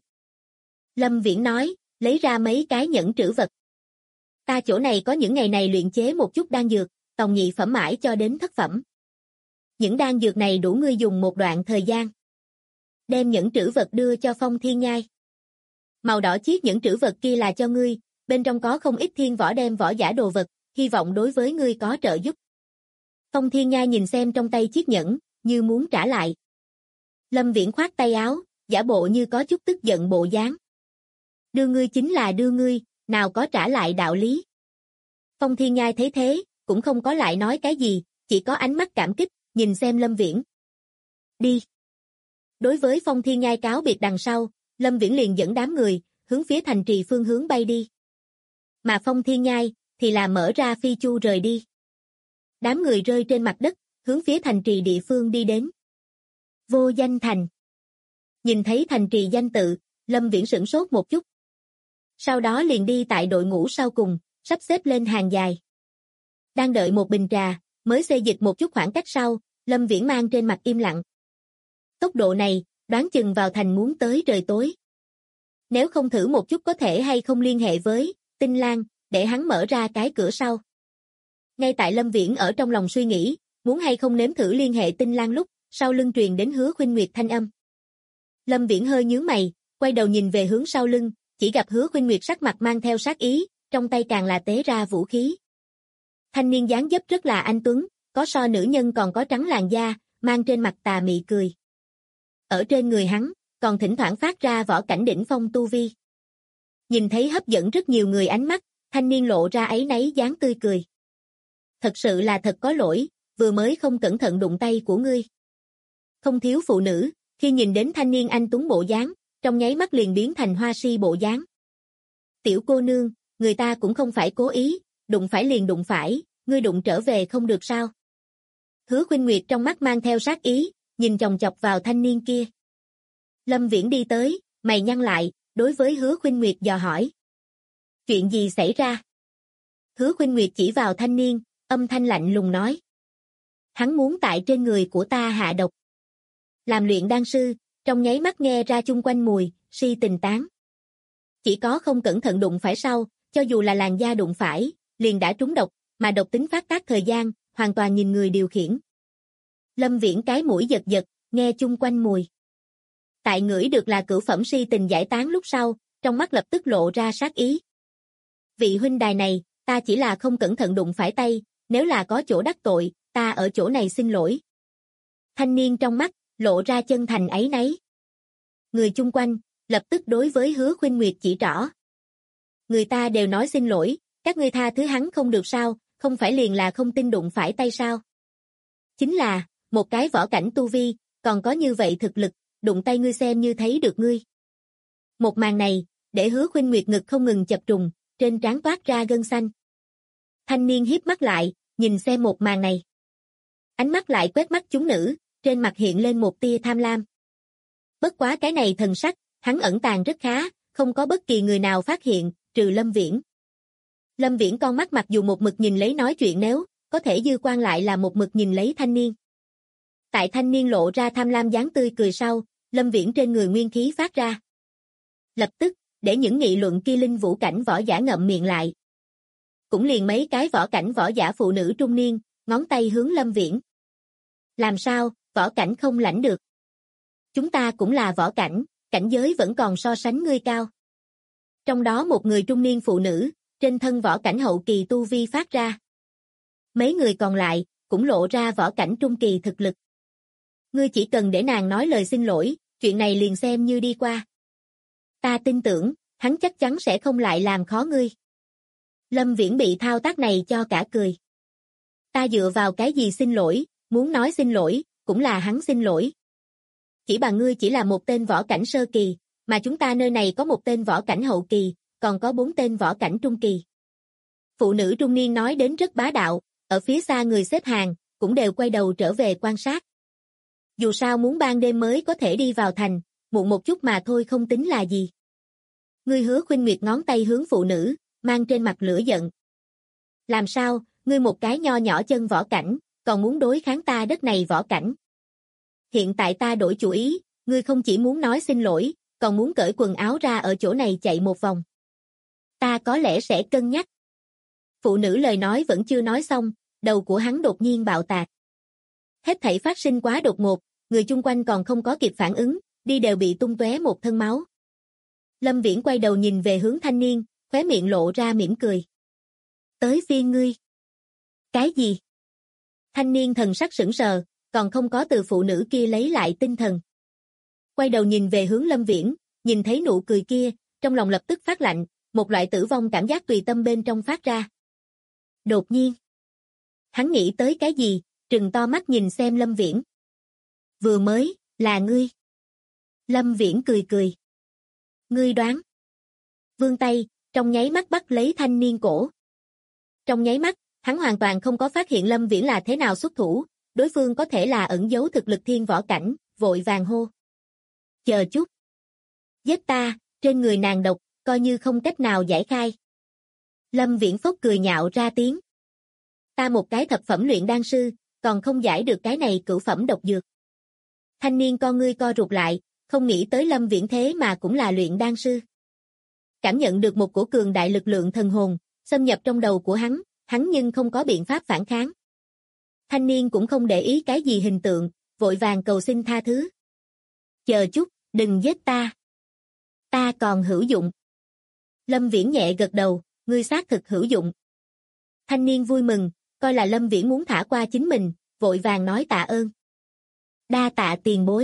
Speaker 2: Lâm Viễn nói, lấy ra mấy cái nhẫn trữ vật. Ta chỗ này có những ngày này luyện chế một chút đan dược, tòng nhị phẩm mãi cho đến thất phẩm. Những đan dược này đủ ngươi dùng một đoạn thời gian. Đem nhẫn trữ vật đưa cho Phong Thiên Nhai. Màu đỏ chiếc nhẫn trữ vật kia là cho ngươi, bên trong có không ít thiên võ đem võ giả đồ vật, hy vọng đối với ngươi có trợ giúp. Phong Thiên Nhai nhìn xem trong tay chiếc nhẫn, như muốn trả lại. Lâm Viễn khoát tay áo, giả bộ như có chút tức giận bộ dáng. Đưa ngươi chính là đưa ngươi, nào có trả lại đạo lý. Phong Thiên Nhai thấy thế, cũng không có lại nói cái gì, chỉ có ánh mắt cảm kích, nhìn xem Lâm Viễn. Đi. Đối với Phong Thiên Nhai cáo biệt đằng sau, Lâm Viễn liền dẫn đám người, hướng phía thành trì phương hướng bay đi. Mà Phong Thiên Nhai, thì là mở ra phi chu rời đi. Đám người rơi trên mặt đất, hướng phía thành trì địa phương đi đến. Vô Danh Thành. Nhìn thấy thành trì danh tự, Lâm Viễn sửng sốt một chút. Sau đó liền đi tại đội ngũ sau cùng, sắp xếp lên hàng dài. Đang đợi một bình trà, mới xê dịch một chút khoảng cách sau, Lâm Viễn mang trên mặt im lặng. Tốc độ này, đoán chừng vào thành muốn tới trời tối. Nếu không thử một chút có thể hay không liên hệ với Tinh Lan, để hắn mở ra cái cửa sau. Ngay tại Lâm Viễn ở trong lòng suy nghĩ, muốn hay không nếm thử liên hệ Tinh Lan lúc, sau lưng truyền đến Hứa Khuynh Nguyệt thanh âm. Lâm Viễn hơi nhướng mày, quay đầu nhìn về hướng sau lưng, chỉ gặp Hứa Khuynh Nguyệt sắc mặt mang theo sát ý, trong tay càng là tế ra vũ khí. Thanh niên dáng dấp rất là anh tuấn, có so nữ nhân còn có trắng làn da, mang trên mặt tà mị cười. Ở trên người hắn, còn thỉnh thoảng phát ra võ cảnh đỉnh phong tu vi. Nhìn thấy hấp dẫn rất nhiều người ánh mắt, thanh niên lộ ra áy náy dáng tươi cười. Thật sự là thật có lỗi, vừa mới không cẩn thận đụng tay của ngươi. Không thiếu phụ nữ, khi nhìn đến thanh niên anh tuấn bộ dáng, trong nháy mắt liền biến thành hoa si bộ dáng. Tiểu cô nương, người ta cũng không phải cố ý, đụng phải liền đụng phải, ngươi đụng trở về không được sao? Hứa Khuynh Nguyệt trong mắt mang theo sát ý, nhìn chòng chọc vào thanh niên kia. Lâm Viễn đi tới, mày nhăn lại, đối với Hứa Khuynh Nguyệt dò hỏi. Chuyện gì xảy ra? Hứa Khuynh Nguyệt chỉ vào thanh niên, âm thanh lạnh lùng nói. Hắn muốn tại trên người của ta hạ độc. Làm luyện đan sư, trong nháy mắt nghe ra chung quanh mùi, si tình tán. Chỉ có không cẩn thận đụng phải sau, cho dù là làn da đụng phải, liền đã trúng độc, mà độc tính phát tác thời gian, hoàn toàn nhìn người điều khiển. Lâm Viễn cái mũi giật giật, nghe chung quanh mùi. Tại ngửi được là cửu phẩm si tình giải tán lúc sau, trong mắt lập tức lộ ra sát ý. Vị huynh đài này, ta chỉ là không cẩn thận đụng phải tay, nếu là có chỗ đắc tội, ta ở chỗ này xin lỗi. Thanh niên trong mắt, lộ ra chân thành áy náy. Người chung quanh, lập tức đối với Hứa Khuynh Nguyệt chỉ trỏ. Người ta đều nói xin lỗi, các ngươi tha thứ hắn không được sao, không phải liền là không tin đụng phải tay sao? Chính là, một cái võ cảnh tu vi, còn có như vậy thực lực, đụng tay ngươi xem như thấy được ngươi. Một màn này, để Hứa Khuynh Nguyệt ngực không ngừng chập trùng, trên trán toát ra gân xanh. Thanh niên híp mắt lại, nhìn xem một màn này. Ánh mắt lại quét mắt chúng nữ, trên mặt hiện lên một tia tham lam. Bất quá cái này thần sắc, hắn ẩn tàng rất khá, không có bất kỳ người nào phát hiện, trừ Lâm Viễn. Lâm Viễn con mắt mặc dù một mực nhìn lấy nói chuyện nếu, có thể dư quan lại là một mực nhìn lấy thanh niên. Tại thanh niên lộ ra tham lam dáng tươi cười sau, Lâm Viễn trên người nguyên khí phát ra. Lập tức, để những nghị luận kia linh vũ cảnh võ giả ngậm miệng lại. Cũng liền mấy cái võ cảnh võ giả phụ nữ trung niên, ngón tay hướng Lâm Viễn. Làm sao, võ cảnh không lãnh được. Chúng ta cũng là võ cảnh, cảnh giới vẫn còn so sánh ngươi cao. Trong đó một người trung niên phụ nữ, trên thân võ cảnh hậu kỳ tu vi phát ra. Mấy người còn lại, cũng lộ ra võ cảnh trung kỳ thực lực. Ngươi chỉ cần để nàng nói lời xin lỗi, chuyện này liền xem như đi qua. Ta tin tưởng, hắn chắc chắn sẽ không lại làm khó ngươi. Lâm Viễn bị thao tác này cho cả cười. Ta dựa vào cái gì xin lỗi, muốn nói xin lỗi, cũng là hắn xin lỗi. Chỉ bằng ngươi chỉ là một tên võ cảnh sơ kỳ, mà chúng ta nơi này có một tên võ cảnh hậu kỳ, còn có 4 tên võ cảnh trung kỳ. Phụ nữ trung niên nói đến rất bá đạo, ở phía xa người xếp hàng, cũng đều quay đầu trở về quan sát. Dù sao muốn ban đêm mới có thể đi vào thành, muộn một chút mà thôi không tính là gì. Ngươi Hứa Khuynh Nguyệt ngón tay hướng phụ nữ, mang trên mặt lửa giận. Làm sao, ngươi một cái nho nhỏ chân võ cảnh, còn muốn đối kháng ta đất này võ cảnh. Hiện tại ta đổi chủ ý, ngươi không chỉ muốn nói xin lỗi, còn muốn cởi quần áo ra ở chỗ này chạy một vòng. Ta có lẽ sẽ cân nhắc. Phụ nữ lời nói vẫn chưa nói xong, đầu của hắn đột nhiên bạo tạc. Hết thảy phát sinh quá đột ngột, người chung quanh còn không có kịp phản ứng, đi đều bị tung tóe một thân máu. Lâm Viễn quay đầu nhìn về hướng thanh niên, khóe miệng lộ ra mỉm cười. Tới phiên ngươi. Cái gì? Thanh niên thần sắc sững sờ, còn không có từ phụ nữ kia lấy lại tinh thần. Quay đầu nhìn về hướng Lâm Viễn, nhìn thấy nụ cười kia, trong lòng lập tức phát lạnh, một loại tử vong cảm giác tùy tâm bên trong phát ra. Đột nhiên, hắn nghĩ tới cái gì, trừng to mắt nhìn xem Lâm Viễn. Vừa mới, là ngươi. Lâm Viễn cười cười. Ngươi đoán. Vươn tay, trong nháy mắt bắt lấy thanh niên cổ. Trong nháy mắt, hắn hoàn toàn không có phát hiện Lâm Viễn là thế nào xuất thủ, đối phương có thể là ẩn giấu thực lực thiên võ cảnh, vội vàng hô. Chờ chút. Giết ta, trên người nàng độc, coi như không cách nào giải khai. Lâm Viễn phốc cười nhạo ra tiếng. Ta một cái thập phẩm luyện đan sư, còn không giải được cái này cửu phẩm độc dược. Thanh niên con ngươi co rụt lại, không nghĩ tới Lâm Viễn thế mà cũng là luyện đan sư. Cảm nhận được một cổ cường đại lực lượng thần hồn, xâm nhập trong đầu của hắn nhưng không có biện pháp phản kháng. Thanh niên cũng không để ý cái gì hình tượng, vội vàng cầu xin tha thứ. Chờ chút, đừng giết ta. Ta còn hữu dụng. Lâm Viễn nhẹ gật đầu, ngươi xác thực hữu dụng. Thanh niên vui mừng, coi là Lâm Viễn muốn thả qua chính mình, vội vàng nói tạ ơn. Đa tạ tiền bối.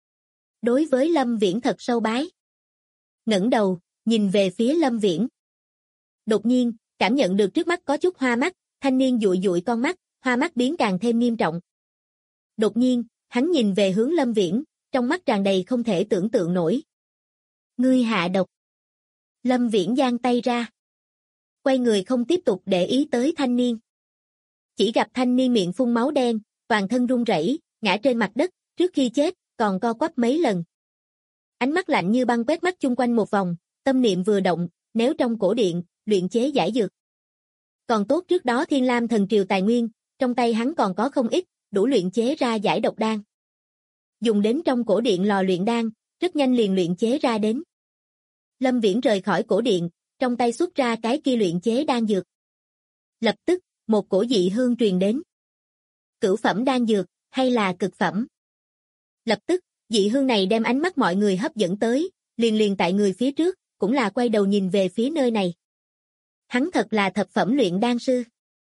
Speaker 2: Đối với Lâm Viễn thật sâu bái. Ngẩng đầu, nhìn về phía Lâm Viễn. Đột nhiên, cảm nhận được trước mắt có chút hoa mắt, thanh niên dụi dụi con mắt, hoa mắt biến càng thêm nghiêm trọng. Đột nhiên, hắn nhìn về hướng Lâm Viễn, trong mắt tràn đầy không thể tưởng tượng nổi. Ngươi hạ độc. Lâm Viễn giang tay ra. Quay người không tiếp tục để ý tới thanh niên. Chỉ gặp thanh niên miệng phun máu đen, toàn thân run rẩy, ngã trên mặt đất, trước khi chết, còn co quắp mấy lần. Ánh mắt lạnh như băng quét mắt chung quanh một vòng, tâm niệm vừa động, nếu trong cổ điện, luyện chế giải dược. Còn tốt trước đó Thiên Lam thần triều tài nguyên, trong tay hắn còn có không ít, đủ luyện chế ra giải độc đan. Dùng đến trong cổ điện lò luyện đan, rất nhanh liền luyện chế ra đến. Lâm Viễn rời khỏi cổ điện, trong tay xuất ra cái kia luyện chế đan dược. Lập tức, một cổ dị hương truyền đến. Cửu phẩm đan dược, hay là cực phẩm? Lập tức, dị hương này đem ánh mắt mọi người hấp dẫn tới, liền tại người phía trước, cũng là quay đầu nhìn về phía nơi này. Hắn thật là thập phẩm luyện đan sư.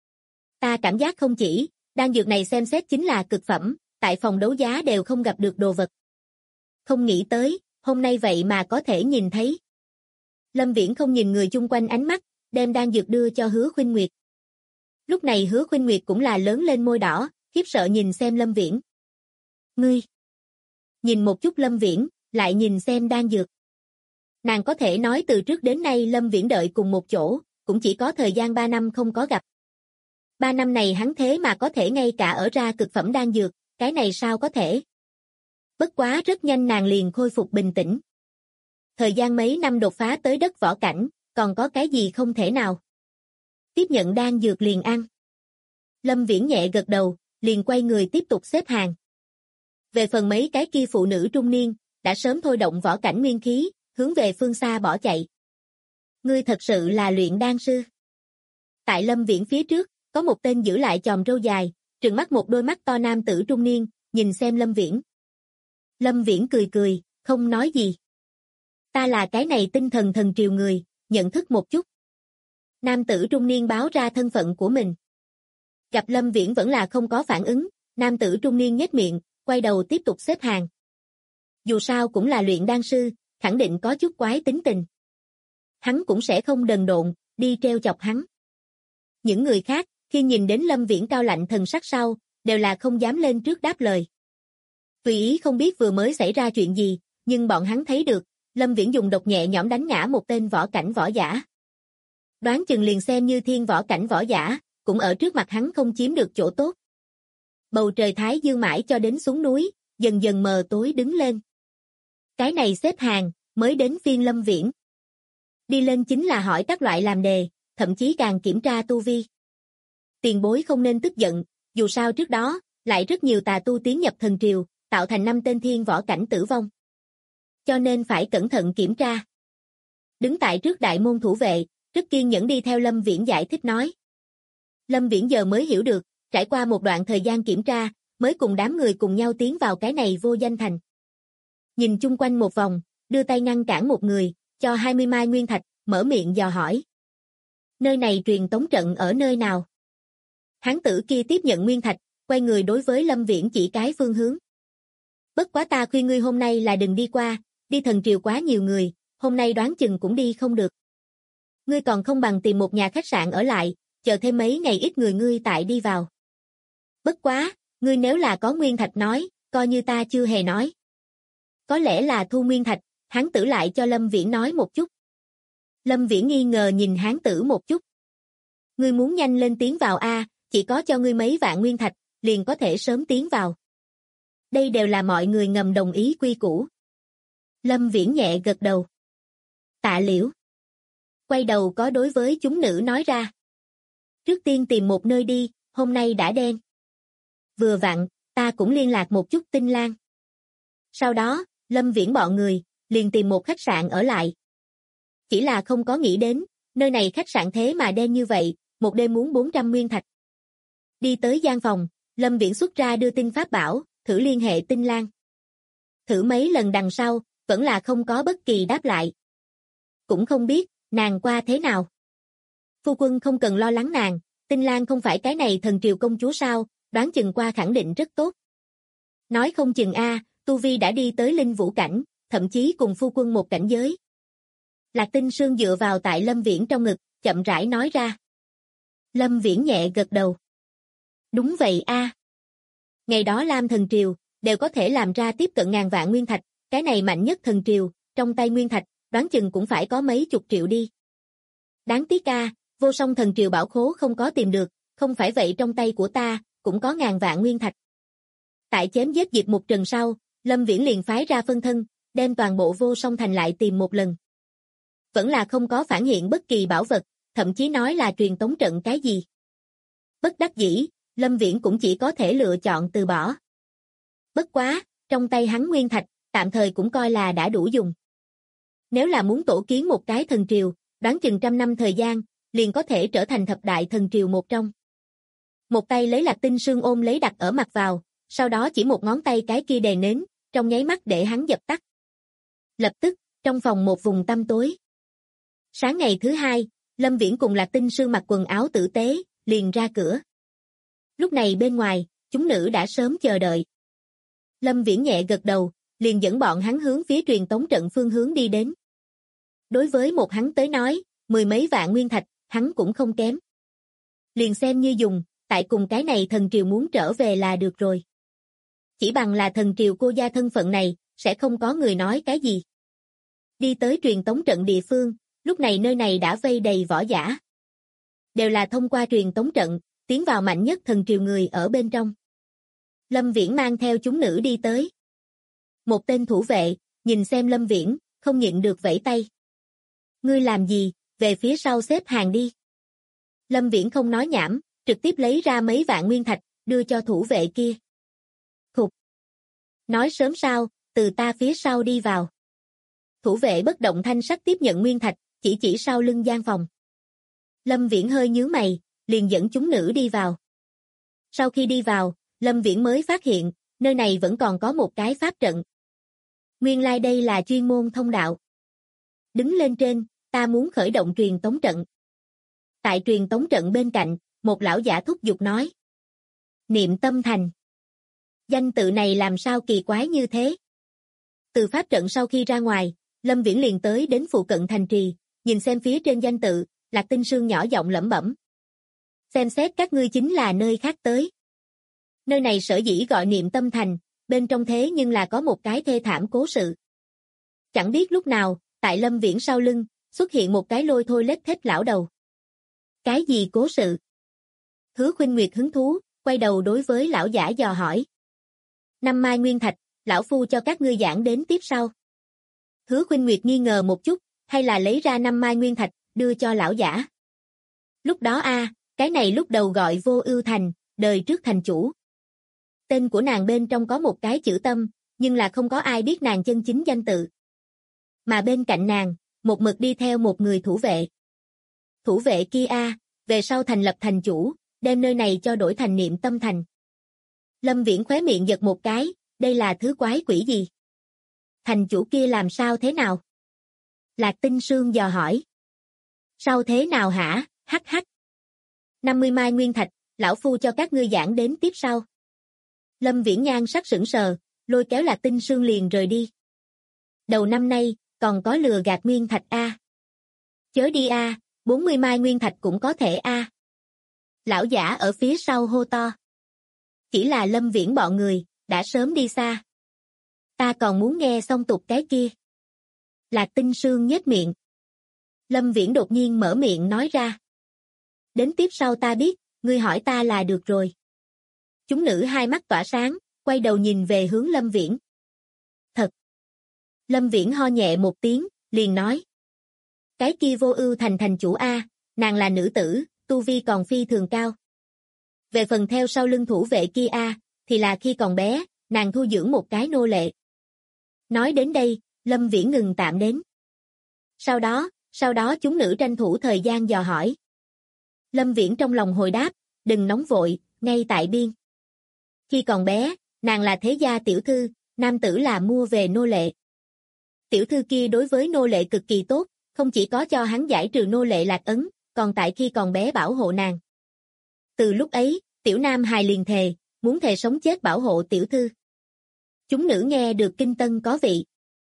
Speaker 2: Ta cảm giác không chỉ, đan dược này xem xét chính là cực phẩm, tại phòng đấu giá đều không gặp được đồ vật. Không nghĩ tới, hôm nay vậy mà có thể nhìn thấy. Lâm Viễn không nhìn người chung quanh ánh mắt, đem đan dược đưa cho Hứa Khuynh Nguyệt. Lúc này Hứa Khuynh Nguyệt cũng là lớn lên môi đỏ, khiếp sợ nhìn xem Lâm Viễn. Ngươi! Nhìn một chút Lâm Viễn, lại nhìn xem đan dược. Nàng có thể nói từ trước đến nay Lâm Viễn đợi cùng một chỗ, cũng chỉ có thời gian 3 năm không có gặp. 3 năm này hắn thế mà có thể ngay cả ở ra cực phẩm đan dược, cái này sao có thể? Bất quá rất nhanh nàng liền khôi phục bình tĩnh. Thời gian mấy năm đột phá tới đất võ cảnh, còn có cái gì không thể nào? Tiếp nhận đan dược liền ăn. Lâm Viễn nhẹ gật đầu, liền quay người tiếp tục xếp hàng. Về phần mấy cái kia phụ nữ trung niên, đã sớm thôi động võ cảnh nguyên khí, hướng về phương xa bỏ chạy. Ngươi thật sự là luyện đan sư. Tại Lâm Viễn phía trước, có một tên giữ lại chòm râu dài, trừng mắt một đôi mắt to nam tử trung niên, nhìn xem Lâm Viễn. Lâm Viễn cười cười, không nói gì. Ta là cái này tinh thần thần triều người, nhận thức một chút. Nam tử trung niên báo ra thân phận của mình. Gặp Lâm Viễn vẫn là không có phản ứng, nam tử trung niên nhếch miệng, quay đầu tiếp tục xếp hàng. Dù sao cũng là luyện đan sư, khẳng định có chút quái tính tình. Hắn cũng sẽ không đần độn, đi treo chọc hắn. Những người khác, khi nhìn đến Lâm Viễn cao lạnh thần sắc sau, đều là không dám lên trước đáp lời. Tùy ý không biết vừa mới xảy ra chuyện gì, nhưng bọn hắn thấy được, Lâm Viễn dùng độc nhẹ nhõm đánh ngã một tên võ cảnh võ giả. Đoán chừng liền xem như thiên võ cảnh võ giả, cũng ở trước mặt hắn không chiếm được chỗ tốt. Bầu trời thái dương mãi cho đến xuống núi, dần dần mờ tối đứng lên. Cái này xếp hàng, mới đến phiên Lâm Viễn. Đi lên chính là hỏi các loại làm đề, thậm chí càng kiểm tra tu vi. Tiền bối không nên tức giận, dù sao trước đó, lại rất nhiều tà tu tiến nhập thần triều, tạo thành 5 tên thiên võ cảnh tử vong. Cho nên phải cẩn thận kiểm tra. Đứng tại trước đại môn thủ vệ, rất kiên nhẫn đi theo Lâm Viễn giải thích nói. Lâm Viễn giờ mới hiểu được, trải qua một đoạn thời gian kiểm tra, mới cùng đám người cùng nhau tiến vào cái này vô danh thành. Nhìn chung quanh một vòng, đưa tay ngăn cản một người, cho 20 mai nguyên thạch, mở miệng dò hỏi. Nơi này truyền tống trận ở nơi nào? Hán tử kia tiếp nhận nguyên thạch, quay người đối với Lâm Viễn chỉ cái phương hướng. Bất quá ta khuyên ngươi hôm nay là đừng đi qua, đi thần triều quá nhiều người, hôm nay đoán chừng cũng đi không được. Ngươi còn không bằng tìm một nhà khách sạn ở lại, chờ thêm mấy ngày ít người ngươi tại đi vào. Bất quá, ngươi nếu là có nguyên thạch nói, coi như ta chưa hề nói. Có lẽ là thu nguyên thạch, hán tử lại cho Lâm Viễn nói một chút. Lâm Viễn nghi ngờ nhìn hán tử một chút. Ngươi muốn nhanh lên tiến vào a, chỉ có cho ngươi mấy vạn nguyên thạch, liền có thể sớm tiến vào. Đây đều là mọi người ngầm đồng ý quy củ. Lâm Viễn nhẹ gật đầu. Tạ Liễu. Quay đầu có đối với chúng nữ nói ra. Trước tiên tìm một nơi đi, hôm nay đã đen. Vừa vặn, ta cũng liên lạc một chút Tinh Lan. Sau đó, Lâm Viễn bọn người, liền tìm một khách sạn ở lại. Chỉ là không có nghĩ đến, nơi này khách sạn thế mà đen như vậy, một đêm muốn 400 nguyên thạch. Đi tới gian phòng, Lâm Viễn xuất ra đưa tin pháp bảo, thử liên hệ Tinh Lan. Thử mấy lần đằng sau, vẫn là không có bất kỳ đáp lại. Cũng không biết, nàng qua thế nào. Phu quân không cần lo lắng nàng, Tinh Lan không phải cái này thần triều công chúa sao, đoán chừng qua khẳng định rất tốt. Nói không chừng Tu Vi đã đi tới linh vũ cảnh, thậm chí cùng phu quân một cảnh giới. Lạc Tinh Sương dựa vào tại Lâm Viễn trong ngực, chậm rãi nói ra. Lâm Viễn nhẹ gật đầu. Đúng vậy Ngày đó Lam thần triều, đều có thể làm ra tiếp cận ngàn vạn nguyên thạch, cái này mạnh nhất thần triều, trong tay nguyên thạch, đoán chừng cũng phải có mấy chục triệu đi. Đáng tiếc vô song thần triều bảo khố không có tìm được, không phải vậy trong tay của ta, cũng có ngàn vạn nguyên thạch. Tại chém giết Diệp Mục Trần sau, Lâm Viễn liền phái ra phân thân, đem toàn bộ vô song thành lại tìm một lần. Vẫn là không có phản hiện bất kỳ bảo vật, thậm chí nói là truyền tống trận cái gì. Bất đắc dĩ, Lâm Viễn cũng chỉ có thể lựa chọn từ bỏ. Bất quá, trong tay hắn nguyên thạch, tạm thời cũng coi là đã đủ dùng. Nếu là muốn tổ kiến một cái thần triều, đoán chừng 100 năm thời gian, liền có thể trở thành thập đại thần triều một trong. Một tay lấy Lạc Tinh Sương ôm lấy đặt ở mặt vào, sau đó chỉ một ngón tay cái kia đè nến, trong nháy mắt để hắn dập tắt. Lập tức, trong phòng một vùng tăm tối. Sáng ngày thứ hai, Lâm Viễn cùng Lạc Tinh Sương mặc quần áo tử tế, liền ra cửa. Lúc này bên ngoài, chúng nữ đã sớm chờ đợi. Lâm Viễn nhẹ gật đầu, liền dẫn bọn hắn hướng phía truyền tống trận phương hướng đi đến. Đối với một hắn tới nói, 10 mấy vạn nguyên thạch, hắn cũng không kém. Liền xem như dùng, tại cùng cái này thần triều muốn trở về là được rồi. Chỉ bằng là thần triều cô gia thân phận này, sẽ không có người nói cái gì. Đi tới truyền tống trận địa phương, lúc này nơi này đã vây đầy võ giả. Đều là thông qua truyền tống trận, tiến vào mạnh nhất thần triều người ở bên trong. Lâm Viễn mang theo chúng nữ đi tới. Một tên thủ vệ, nhìn xem Lâm Viễn, không nhịn được vẫy tay. Ngươi làm gì, về phía sau xếp hàng đi. Lâm Viễn không nói nhảm, trực tiếp lấy ra mấy vạn nguyên thạch, đưa cho thủ vệ kia. Khục. Nói sớm sao, từ ta phía sau đi vào. Thủ vệ bất động thanh sắc tiếp nhận nguyên thạch, chỉ sau lưng gian phòng. Lâm Viễn hơi nhướng mày, liền dẫn chúng nữ đi vào. Sau khi đi vào, Lâm Viễn mới phát hiện, nơi này vẫn còn có một cái pháp trận. Nguyên lai đây là chuyên môn thông đạo. Đứng lên trên, ta muốn khởi động truyền tống trận. Tại truyền tống trận bên cạnh, một lão giả thúc giục nói. Niệm Tâm Thành. Danh tự này làm sao kỳ quái như thế? Từ pháp trận sau khi ra ngoài, Lâm Viễn liền tới đến phụ cận thành trì, nhìn xem phía trên danh tự, Lạc Tinh Sương nhỏ giọng lẩm bẩm. Xem xét các ngươi chính là nơi khác tới. Nơi này sở dĩ gọi Niệm Tâm Thành, bên trong thế nhưng là có một cái thê thảm cố sự. Chẳng biết lúc nào, tại Lâm Viễn sau lưng, xuất hiện một cái lôi thôi lết thết lão đầu. Cái gì cố sự? Hứa Khuynh Nguyệt hứng thú, quay đầu đối với lão giả dò hỏi. 5 mai nguyên thạch, lão phu cho các ngươi giảng đến tiếp sau. Hứa Khuynh Nguyệt nghi ngờ một chút, hay là lấy ra 5 mai nguyên thạch, đưa cho lão giả. Lúc đó cái này lúc đầu gọi Vô Ưu Thành, đời trước thành chủ. Tên của nàng bên trong có một cái chữ Tâm, nhưng là không có ai biết nàng chân chính danh tự. Mà bên cạnh nàng, một mực đi theo một người thủ vệ. Thủ vệ kia về sau thành lập thành chủ, đem nơi này cho đổi thành Niệm Tâm Thành. Lâm Viễn khóe miệng giật một cái, đây là thứ quái quỷ gì? Thành chủ kia làm sao thế nào? Lạc Tinh Sương dò hỏi. Sao thế nào hả? Hắc hắc. 50 mai nguyên thạch, lão phu cho các ngươi giảng đến tiếp sau. Lâm Viễn nhan sắc sững sờ, lôi kéo Lạc Tinh Sương liền rời đi. Đầu năm nay, còn có lừa gạt nguyên thạch a. Chớ đi a, 40 mai nguyên thạch cũng có thể a. Lão giả ở phía sau hô to. Chỉ là Lâm Viễn bọn người, đã sớm đi xa. Ta còn muốn nghe xong tục cái kia. Lạc Tinh Sương nhếch miệng. Lâm Viễn đột nhiên mở miệng nói ra. Đến tiếp sau ta biết, ngươi hỏi ta là được rồi. Chúng nữ hai mắt tỏa sáng, quay đầu nhìn về hướng Lâm Viễn. Thật. Lâm Viễn ho nhẹ một tiếng, liền nói. Cái kia Vô Ưu Thành thành chủ a, nàng là nữ tử, tu vi còn phi thường cao. Về phần theo sau lưng thủ vệ kia a, thì là khi còn bé, nàng thu dưỡng một cái nô lệ. Nói đến đây, Lâm Viễn ngừng tạm đến. Sau đó chúng nữ tranh thủ thời gian dò hỏi. Lâm Viễn trong lòng hồi đáp, đừng nóng vội, ngay tại biên. Khi còn bé, nàng là thế gia tiểu thư, nam tử là mua về nô lệ. Tiểu thư kia đối với nô lệ cực kỳ tốt, không chỉ có cho hắn giải trừ nô lệ lạc ấn, còn tại khi còn bé bảo hộ nàng. Từ lúc ấy, tiểu nam hài liền thề, muốn thề sống chết bảo hộ tiểu thư. Chúng nữ nghe được kinh tân có vị.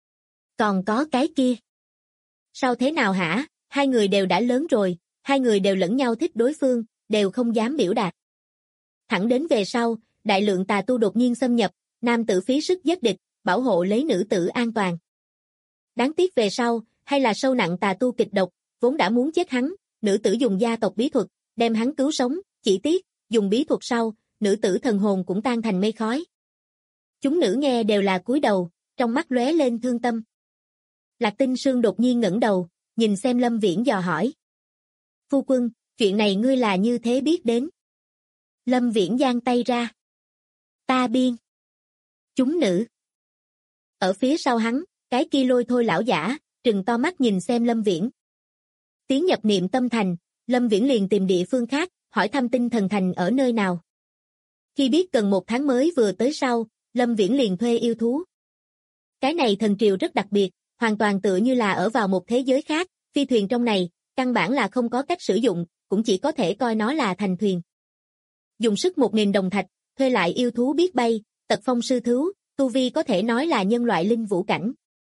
Speaker 2: Còn có cái kia. Sao thế nào hả, hai người đều đã lớn rồi, hai người đều lẫn nhau thích đối phương, đều không dám biểu đạt. Thẳng đến về sau, đại lượng tà tu đột nhiên xâm nhập, nam tử phí sức giết địch, bảo hộ lấy nữ tử an toàn. Đáng tiếc về sau, hay là sâu nặng tà tu kịch độc, vốn đã muốn chết hắn, nữ tử dùng gia tộc bí thuật, đem hắn cứu sống, chỉ tiếc, dùng bí thuật sau, nữ tử thần hồn cũng tan thành mây khói. Chúng nữ nghe đều là cúi đầu, trong mắt lóe lên thương tâm. Lạc Tinh Sương đột nhiên ngẩng đầu, nhìn xem Lâm Viễn dò hỏi. Phu quân, chuyện này ngươi là như thế biết đến. Lâm Viễn giang tay ra. Ta biên. Chúng nữ. Ở phía sau hắn, cái kia lôi thôi lão giả, trừng to mắt nhìn xem Lâm Viễn. Tiến nhập niệm tâm thành, Lâm Viễn liền tìm địa phương khác, hỏi thăm tinh thần thành ở nơi nào. Khi biết cần 1 tháng mới vừa tới sau, Lâm Viễn liền thuê yêu thú. Cái này thần triều rất đặc biệt, hoàn toàn tựa như là ở vào một thế giới khác, phi thuyền trong này, căn bản là không có cách sử dụng, cũng chỉ có thể coi nó là thành thuyền. Dùng sức 1.000 đồng thạch, thuê lại yêu thú biết bay, tật phong sư thú, tu vi có thể nói là nhân loại linh vũ cảnh.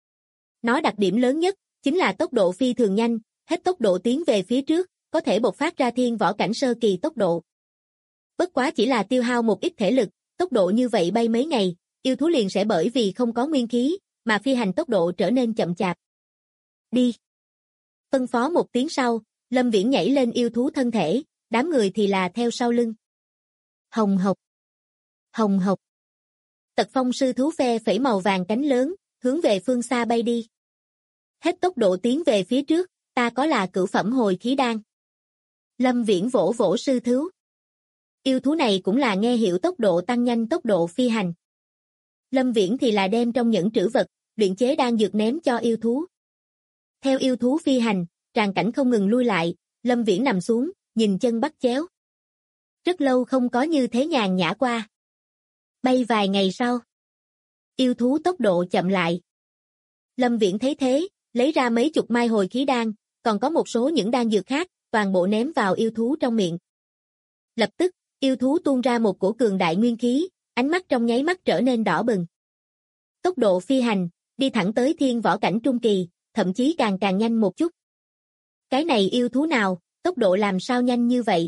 Speaker 2: Nó đặc điểm lớn nhất, chính là tốc độ phi thường nhanh, hết tốc độ tiến về phía trước, có thể bộc phát ra thiên võ cảnh sơ kỳ tốc độ. Bất quá chỉ là tiêu hao một ít thể lực, tốc độ như vậy bay mấy ngày, yêu thú liền sẽ bởi vì không có nguyên khí, mà phi hành tốc độ trở nên chậm chạp. Đi. Phân phó một tiếng sau, Lâm Viễn nhảy lên yêu thú thân thể, đám người thì là theo sau lưng. Hồng hộc. Hồng hộc. Tật phong sư thú phe phẩy màu vàng cánh lớn, hướng về phương xa bay đi. Hết tốc độ tiến về phía trước, ta có là cửu phẩm hồi khí đan. Lâm Viễn vỗ vỗ sư thú. Yêu thú này cũng là nghe hiểu tốc độ tăng nhanh tốc độ phi hành. Lâm Viễn thì là đem trong những trữ vật, luyện chế đan dược ném cho yêu thú. Theo yêu thú phi hành, tràng cảnh không ngừng lui lại, Lâm Viễn nằm xuống, nhìn chân bắt chéo. Rất lâu không có như thế nhàn nhã qua. Bay vài ngày sau, yêu thú tốc độ chậm lại. Lâm Viễn thấy thế, lấy ra mấy chục mai hồi khí đan, còn có một số những đan dược khác, toàn bộ ném vào yêu thú trong miệng. Lập tức, yêu thú tuôn ra một cổ cường đại nguyên khí, ánh mắt trong nháy mắt trở nên đỏ bừng. Tốc độ phi hành, đi thẳng tới thiên võ cảnh trung kỳ, thậm chí càng nhanh một chút. Cái này yêu thú nào, tốc độ làm sao nhanh như vậy?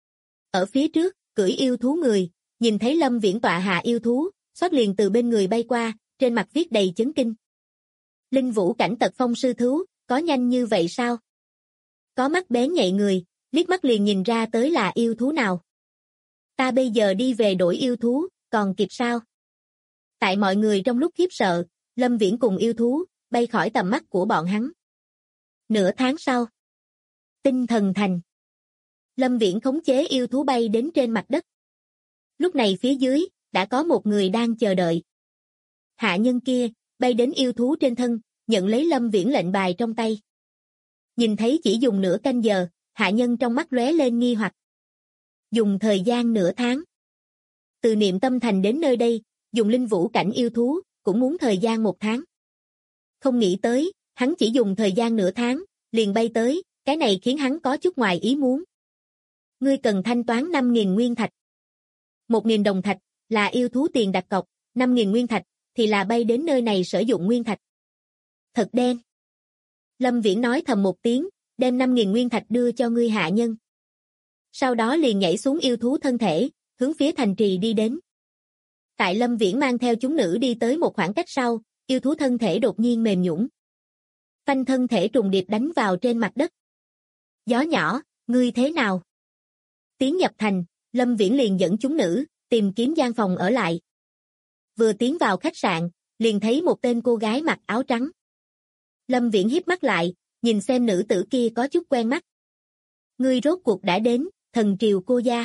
Speaker 2: Ở phía trước, cưỡi yêu thú người, nhìn thấy Lâm Viễn tọa hạ yêu thú, xoát liền từ bên người bay qua, trên mặt viết đầy chấn kinh. Linh vũ cảnh tật phong sư thú, có nhanh như vậy sao? Có mắt bén nhạy người, liếc mắt liền nhìn ra tới là yêu thú nào. Ta bây giờ đi về đổi yêu thú, còn kịp sao? Tại mọi người trong lúc khiếp sợ, Lâm Viễn cùng yêu thú, bay khỏi tầm mắt của bọn hắn. Nửa tháng sau, Tinh thần thành. Lâm Viễn khống chế yêu thú bay đến trên mặt đất. Lúc này phía dưới, đã có một người đang chờ đợi. Hạ nhân kia, bay đến yêu thú trên thân, nhận lấy Lâm Viễn lệnh bài trong tay. Nhìn thấy chỉ dùng nửa canh giờ, hạ nhân trong mắt lóe lên nghi hoặc. Dùng thời gian nửa tháng. Từ niệm tâm thành đến nơi đây, dùng linh vũ cảnh yêu thú, cũng muốn thời gian 1 tháng. Không nghĩ tới, hắn chỉ dùng thời gian nửa tháng, liền bay tới, cái này khiến hắn có chút ngoài ý muốn. Ngươi cần thanh toán 5.000 nguyên thạch. 1.000 đồng thạch, là yêu thú tiền đặt cọc, 5.000 nguyên thạch, thì là bay đến nơi này sử dụng nguyên thạch. Thật đen. Lâm Viễn nói thầm một tiếng, đem 5.000 nguyên thạch đưa cho ngươi hạ nhân. Sau đó liền nhảy xuống yêu thú thân thể, hướng phía thành trì đi đến. Tại Lâm Viễn mang theo chúng nữ đi tới một khoảng cách sau, yêu thú thân thể đột nhiên mềm nhũn. Phanh thân thể trùng điệp đánh vào trên mặt đất. Gió nhỏ, ngươi thế nào? Tiến nhập thành, Lâm Viễn liền dẫn chúng nữ, tìm kiếm gian phòng ở lại. Vừa tiến vào khách sạn, liền thấy một tên cô gái mặc áo trắng. Lâm Viễn híp mắt lại, nhìn xem nữ tử kia có chút quen mắt. Ngươi rốt cuộc đã đến, thần triều cô gia.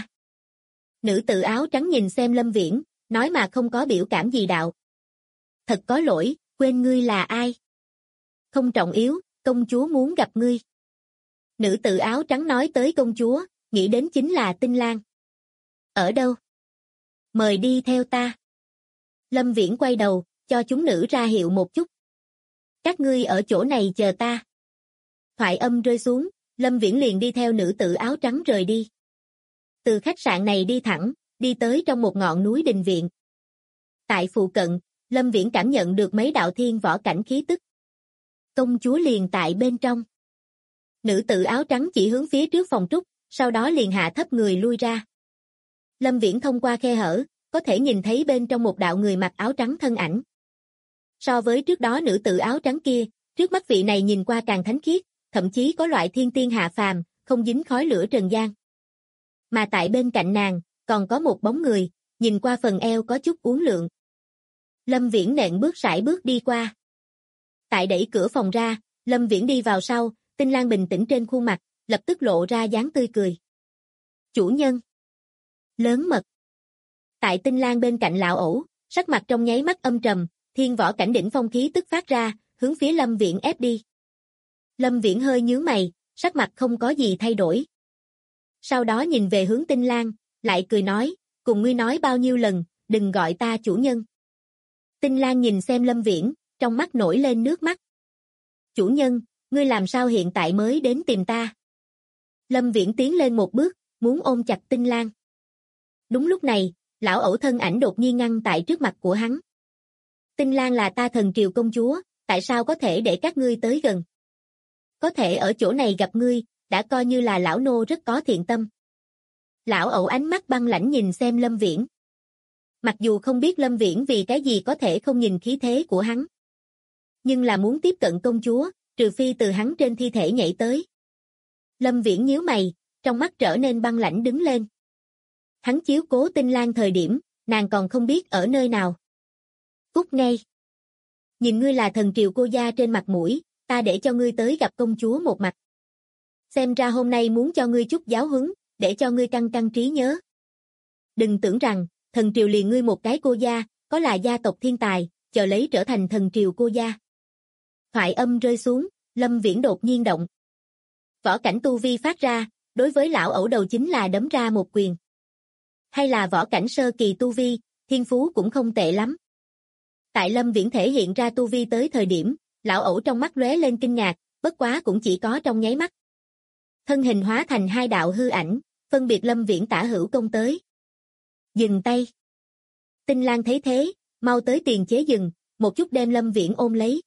Speaker 2: Nữ tử áo trắng nhìn xem Lâm Viễn, nói mà không có biểu cảm gì đạo. Thật có lỗi, quên ngươi là ai. Không trọng yếu, công chúa muốn gặp ngươi. Nữ tử áo trắng nói tới công chúa, nghĩ đến chính là Tinh Lan. Ở đâu? Mời đi theo ta. Lâm Viễn quay đầu, cho chúng nữ ra hiệu một chút. Các ngươi ở chỗ này chờ ta. Thoại âm rơi xuống, Lâm Viễn liền đi theo nữ tử áo trắng rời đi. Từ khách sạn này đi thẳng, đi tới trong một ngọn núi đình viện. Tại phụ cận, Lâm Viễn cảm nhận được mấy đạo thiên võ cảnh khí tức. Công chúa liền tại bên trong. Nữ tử áo trắng chỉ hướng phía trước phòng trúc, sau đó liền hạ thấp người lui ra. Lâm Viễn thông qua khe hở, có thể nhìn thấy bên trong một đạo người mặc áo trắng thân ảnh. So với trước đó nữ tử áo trắng kia, trước mắt vị này nhìn qua càng thánh khiết, thậm chí có loại thiên tiên hạ phàm, không dính khói lửa trần gian. Mà tại bên cạnh nàng, còn có một bóng người, nhìn qua phần eo có chút uốn lượn. Lâm Viễn nện bước sải bước đi qua. Tại đẩy cửa phòng ra, Lâm Viễn đi vào sau, Tinh Lan bình tĩnh trên khuôn mặt, lập tức lộ ra dáng tươi cười. Chủ nhân. Lớn mật. Tại Tinh Lan bên cạnh lão ẩu, sắc mặt trong nháy mắt âm trầm, thiên võ cảnh đỉnh phong khí tức phát ra, hướng phía Lâm Viễn ép đi. Lâm Viễn hơi nhướng mày, sắc mặt không có gì thay đổi. Sau đó nhìn về hướng Tinh Lan, lại cười nói, cùng ngươi nói bao nhiêu lần, đừng gọi ta chủ nhân. Tinh Lan nhìn xem Lâm Viễn, trong mắt nổi lên nước mắt. Chủ nhân, ngươi làm sao hiện tại mới đến tìm ta? Lâm Viễn tiến lên một bước, muốn ôm chặt Tinh Lan. Đúng lúc này, lão ẩu thân ảnh đột nhiên ngăn tại trước mặt của hắn. Tinh Lan là ta thần triều công chúa, tại sao có thể để các ngươi tới gần? Có thể ở chỗ này gặp ngươi, đã coi như là lão nô rất có thiện tâm. Lão ẩu ánh mắt băng lãnh nhìn xem Lâm Viễn. Mặc dù không biết Lâm Viễn vì cái gì có thể không nhìn khí thế của hắn. Nhưng là muốn tiếp cận công chúa, trừ phi từ hắn trên thi thể nhảy tới. Lâm Viễn nhíu mày, trong mắt trở nên băng lãnh đứng lên. Hắn chiếu cố Tinh Lan thời điểm, nàng còn không biết ở nơi nào. Cút ngay. Nhìn ngươi là thần triều cô gia trên mặt mũi, ta để cho ngươi tới gặp công chúa một mặt. Xem ra hôm nay muốn cho ngươi chút giáo huấn, để cho ngươi căng căng trí nhớ. Đừng tưởng rằng, thần triều liền ngươi một cái cô gia, có là gia tộc thiên tài, chờ lấy trở thành thần triều cô gia. Thoại âm rơi xuống, Lâm Viễn đột nhiên động. Võ cảnh tu vi phát ra, đối với lão ẩu đầu chính là đấm ra một quyền. Hay là võ cảnh sơ kỳ tu vi, thiên phú cũng không tệ lắm. Tại Lâm Viễn thể hiện ra tu vi tới thời điểm, lão ẩu trong mắt lóe lên kinh ngạc, bất quá cũng chỉ có trong nháy mắt. Thân hình hóa thành hai đạo hư ảnh, phân biệt Lâm Viễn tả hữu công tới. Dừng tay. Tinh Lan thấy thế, mau tới tiền chế dừng, một chút đem Lâm Viễn ôm lấy.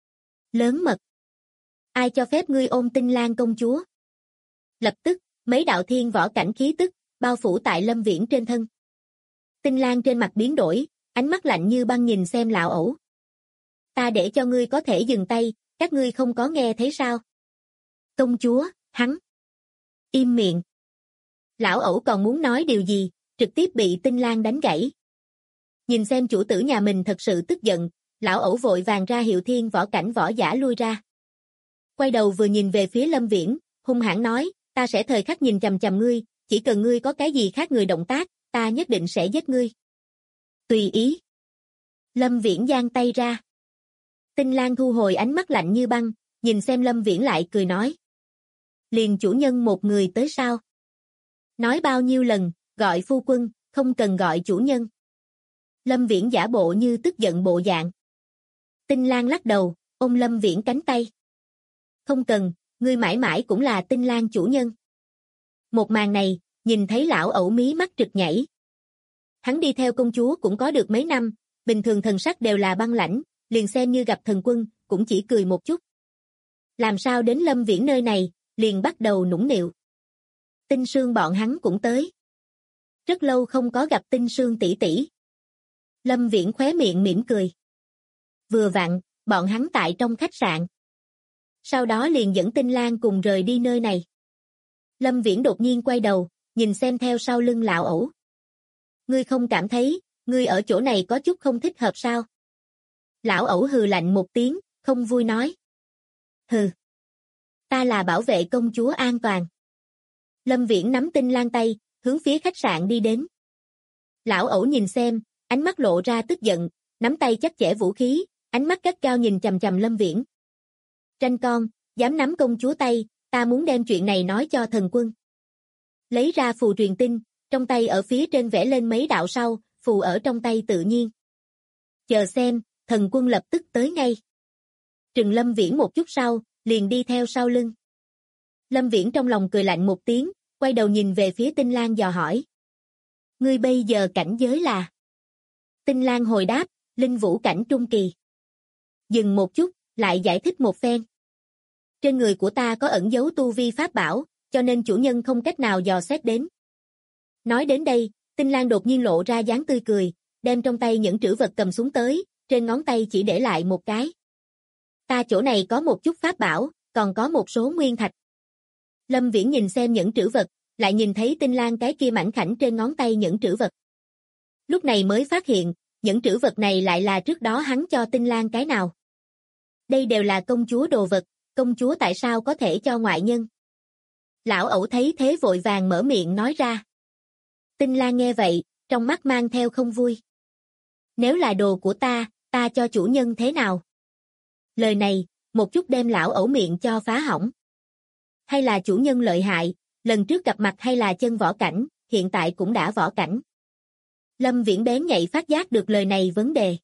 Speaker 2: Lớn mật. Ai cho phép ngươi ôm Tinh Lan công chúa? Lập tức, mấy đạo thiên võ cảnh khí tức, bao phủ tại Lâm Viễn trên thân. Tinh Lan trên mặt biến đổi, ánh mắt lạnh như băng nhìn xem lão ẩu. Ta để cho ngươi có thể dừng tay, các ngươi không có nghe thấy sao? Công chúa, hắn. Im miệng. Lão ẩu còn muốn nói điều gì, trực tiếp bị Tinh Lan đánh gãy. Nhìn xem chủ tử nhà mình thật sự tức giận, lão ẩu vội vàng ra hiệu thiên võ cảnh võ giả lui ra. Quay đầu vừa nhìn về phía Lâm Viễn, hung hãn nói, ta sẽ thời khắc nhìn chằm chằm ngươi, chỉ cần ngươi có cái gì khác người động tác, ta nhất định sẽ giết ngươi. Tùy ý. Lâm Viễn giang tay ra. Tinh Lan thu hồi ánh mắt lạnh như băng, nhìn xem Lâm Viễn lại cười nói. Liền chủ nhân một người tới sao? Nói bao nhiêu lần, gọi phu quân, không cần gọi chủ nhân. Lâm Viễn giả bộ như tức giận bộ dạng. Tinh Lan lắc đầu, ôm Lâm Viễn cánh tay. Không cần, ngươi mãi mãi cũng là Tinh Lan chủ nhân. Một màn này, nhìn thấy lão ẩu mí mắt trực nhảy. Hắn đi theo công chúa cũng có được mấy năm, bình thường thần sắc đều là băng lãnh, liền xem như gặp thần quân, cũng chỉ cười một chút. Làm sao đến Lâm Viễn nơi này, liền bắt đầu nũng nịu. Tinh Sương bọn hắn cũng tới. Rất lâu không có gặp Tinh Sương tỷ tỷ. Lâm Viễn khóe miệng mỉm cười. Vừa vặn, bọn hắn tại trong khách sạn. Sau đó liền dẫn Tinh Lan cùng rời đi nơi này. Lâm Viễn đột nhiên quay đầu, nhìn xem theo sau lưng lão ẩu. Ngươi không cảm thấy, ngươi ở chỗ này có chút không thích hợp sao? Lão ẩu hừ lạnh một tiếng, không vui nói. Hừ. Ta là bảo vệ công chúa an toàn. Lâm Viễn nắm Tinh Lan tay, hướng phía khách sạn đi đến. Lão ẩu nhìn xem, ánh mắt lộ ra tức giận, nắm tay chặt chẽ vũ khí, ánh mắt gắt gao nhìn chằm chằm Lâm Viễn. Tranh con, dám nắm công chúa tay, ta muốn đem chuyện này nói cho thần quân. Lấy ra phù truyền tin, trong tay ở phía trên vẽ lên mấy đạo sau, phù ở trong tay tự nhiên. Chờ xem, thần quân lập tức tới ngay. Trừng Lâm Viễn một chút sau, liền đi theo sau lưng. Lâm Viễn trong lòng cười lạnh một tiếng, quay đầu nhìn về phía Tinh Lan dò hỏi. Ngươi bây giờ cảnh giới là? Tinh Lan hồi đáp, linh vũ cảnh trung kỳ. Dừng một chút, lại giải thích một phen. Trên người của ta có ẩn dấu tu vi pháp bảo, cho nên chủ nhân không cách nào dò xét đến. Nói đến đây, Tinh Lan đột nhiên lộ ra dáng tươi cười, đem trong tay những trữ vật cầm xuống tới, trên ngón tay chỉ để lại một cái. Ta chỗ này có một chút pháp bảo, còn có một số nguyên thạch. Lâm Viễn nhìn xem những trữ vật, lại nhìn thấy Tinh Lan cái kia mảnh khảnh trên ngón tay những trữ vật. Lúc này mới phát hiện, những trữ vật này lại là trước đó hắn cho Tinh Lan cái nào. Đây đều là công chúa đồ vật, công chúa tại sao có thể cho ngoại nhân? Lão ẩu thấy thế vội vàng mở miệng nói ra. Tinh Lan nghe vậy, trong mắt mang theo không vui. Nếu là đồ của ta cho chủ nhân thế nào? Lời này, một chút đem lão ẩu miệng cho phá hỏng. Hay là chủ nhân lợi hại, lần trước gặp mặt hay là chân võ cảnh, hiện tại cũng đã võ cảnh. Lâm Viễn bén nhạy phát giác được lời này vấn đề.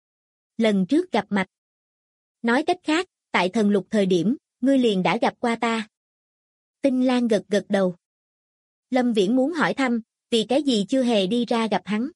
Speaker 2: Lần trước gặp mặt. Nói cách khác, tại thần lục thời điểm, ngươi liền đã gặp qua ta. Tinh Lan gật gật đầu. Lâm Viễn muốn hỏi thăm, vì cái gì chưa hề đi ra gặp hắn.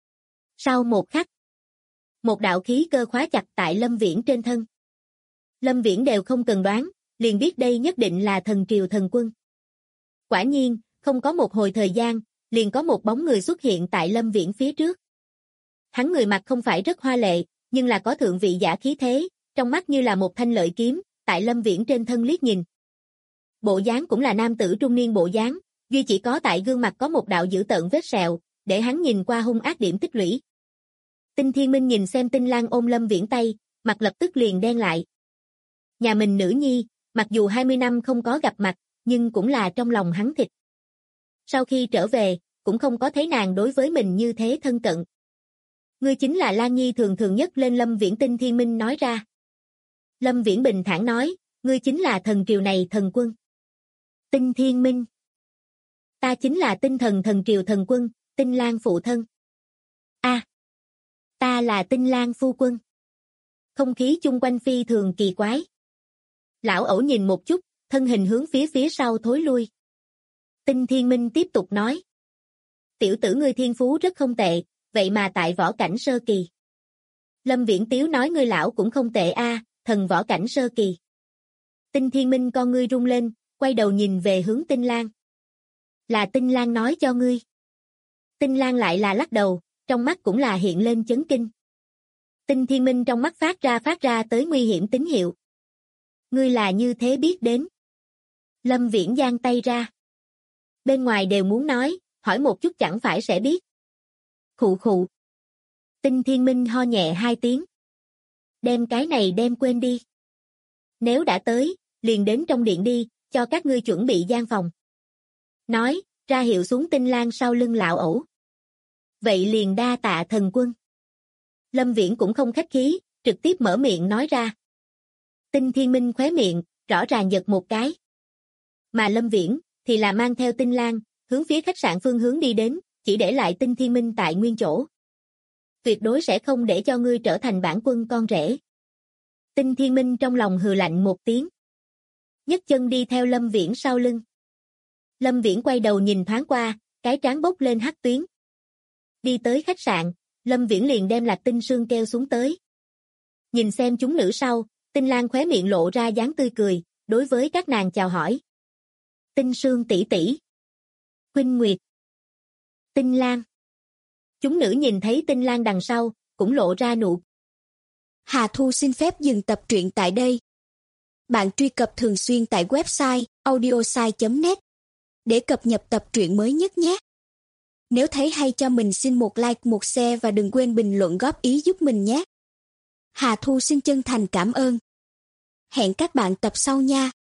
Speaker 2: Sau một khắc, một đạo khí cơ khóa chặt tại Lâm Viễn trên thân. Lâm Viễn đều không cần đoán, liền biết đây nhất định là thần triều thần quân. Quả nhiên, không có một hồi thời gian, liền có một bóng người xuất hiện tại Lâm Viễn phía trước. Hắn người mặc không phải rất hoa lệ, nhưng là có thượng vị giả khí thế, trong mắt như là một thanh lợi kiếm, tại Lâm Viễn trên thân liếc nhìn. Bộ dáng cũng là nam tử trung niên bộ dáng, duy chỉ có tại gương mặt có một đạo dữ tợn vết sẹo, để hắn nhìn qua hung ác điểm tích lũy. Tinh Thiên Minh nhìn xem Tinh Lan ôm Lâm Viễn tay, mặt lập tức liền đen lại. Nhà mình nữ nhi, mặc dù 20 năm không có gặp mặt, nhưng cũng là trong lòng hắn thịt. Sau khi trở về, cũng không có thấy nàng đối với mình như thế thân cận. Ngươi chính là Lan Nhi thường thường nhất lên Lâm Viễn. Tinh Thiên Minh nói ra. Lâm Viễn bình thản nói, ngươi chính là thần triều này thần quân. Tinh Thiên Minh. Ta chính là tinh thần thần triều thần quân, Tinh Lan phụ thân. Ta là Tinh Lan phu quân. Không khí chung quanh phi thường kỳ quái. Lão ẩu nhìn một chút, thân hình hướng phía sau thối lui. Tinh Thiên Minh tiếp tục nói. Tiểu tử ngươi thiên phú rất không tệ, vậy mà tại võ cảnh sơ kỳ. Lâm Viễn tiếu nói ngươi lão cũng không tệ thần võ cảnh sơ kỳ. Tinh Thiên Minh con ngươi rung lên, quay đầu nhìn về hướng Tinh Lan. Là Tinh Lan nói cho ngươi. Tinh Lan lại là lắc đầu, trong mắt cũng là hiện lên chấn kinh. Tinh Thiên Minh trong mắt phát ra tới nguy hiểm tín hiệu. Ngươi là như thế biết đến. Lâm Viễn giang tay ra. Bên ngoài đều muốn nói, hỏi một chút chẳng phải sẽ biết. Khụ khụ. Tinh Thiên Minh ho nhẹ 2 tiếng. Đem cái này đem quên đi. Nếu đã tới, liền đến trong điện đi, cho các ngươi chuẩn bị gian phòng. Nói, ra hiệu xuống Tinh Lan sau lưng lão ẩu. Vậy liền đa tạ thần quân. Lâm Viễn cũng không khách khí, trực tiếp mở miệng nói ra. Tinh Thiên Minh khóe miệng, rõ ràng giật một cái. Mà Lâm Viễn, thì là mang theo Tinh Lan, hướng phía khách sạn phương hướng đi đến, chỉ để lại Tinh Thiên Minh tại nguyên chỗ. Tuyệt đối sẽ không để cho ngươi trở thành bản quân con rể. Tinh Thiên Minh trong lòng hừ lạnh một tiếng. Nhấc chân đi theo Lâm Viễn sau lưng. Lâm Viễn quay đầu nhìn thoáng qua, cái trán bốc lên hắc tuyến. Đi tới khách sạn, Lâm Viễn liền đem Lạc Tinh Sương kêu xuống tới. Nhìn xem chúng nữ sau, Tinh Lan khóe miệng lộ ra dáng tươi cười, đối với các nàng chào hỏi. Tinh Sương tỷ tỷ. Khuynh Nguyệt. Tinh Lan. Chúng nữ nhìn thấy Tinh Lan đằng sau, cũng lộ ra nụ.
Speaker 3: Hà Thu xin phép dừng tập truyện tại đây. Bạn truy cập thường xuyên tại website audiosai.net để cập nhật tập truyện mới nhất nhé. Nếu thấy hay cho mình xin một like, một share và đừng quên bình luận góp ý giúp mình nhé. Hà Thu xin chân thành cảm ơn. Hẹn các bạn tập sau nha.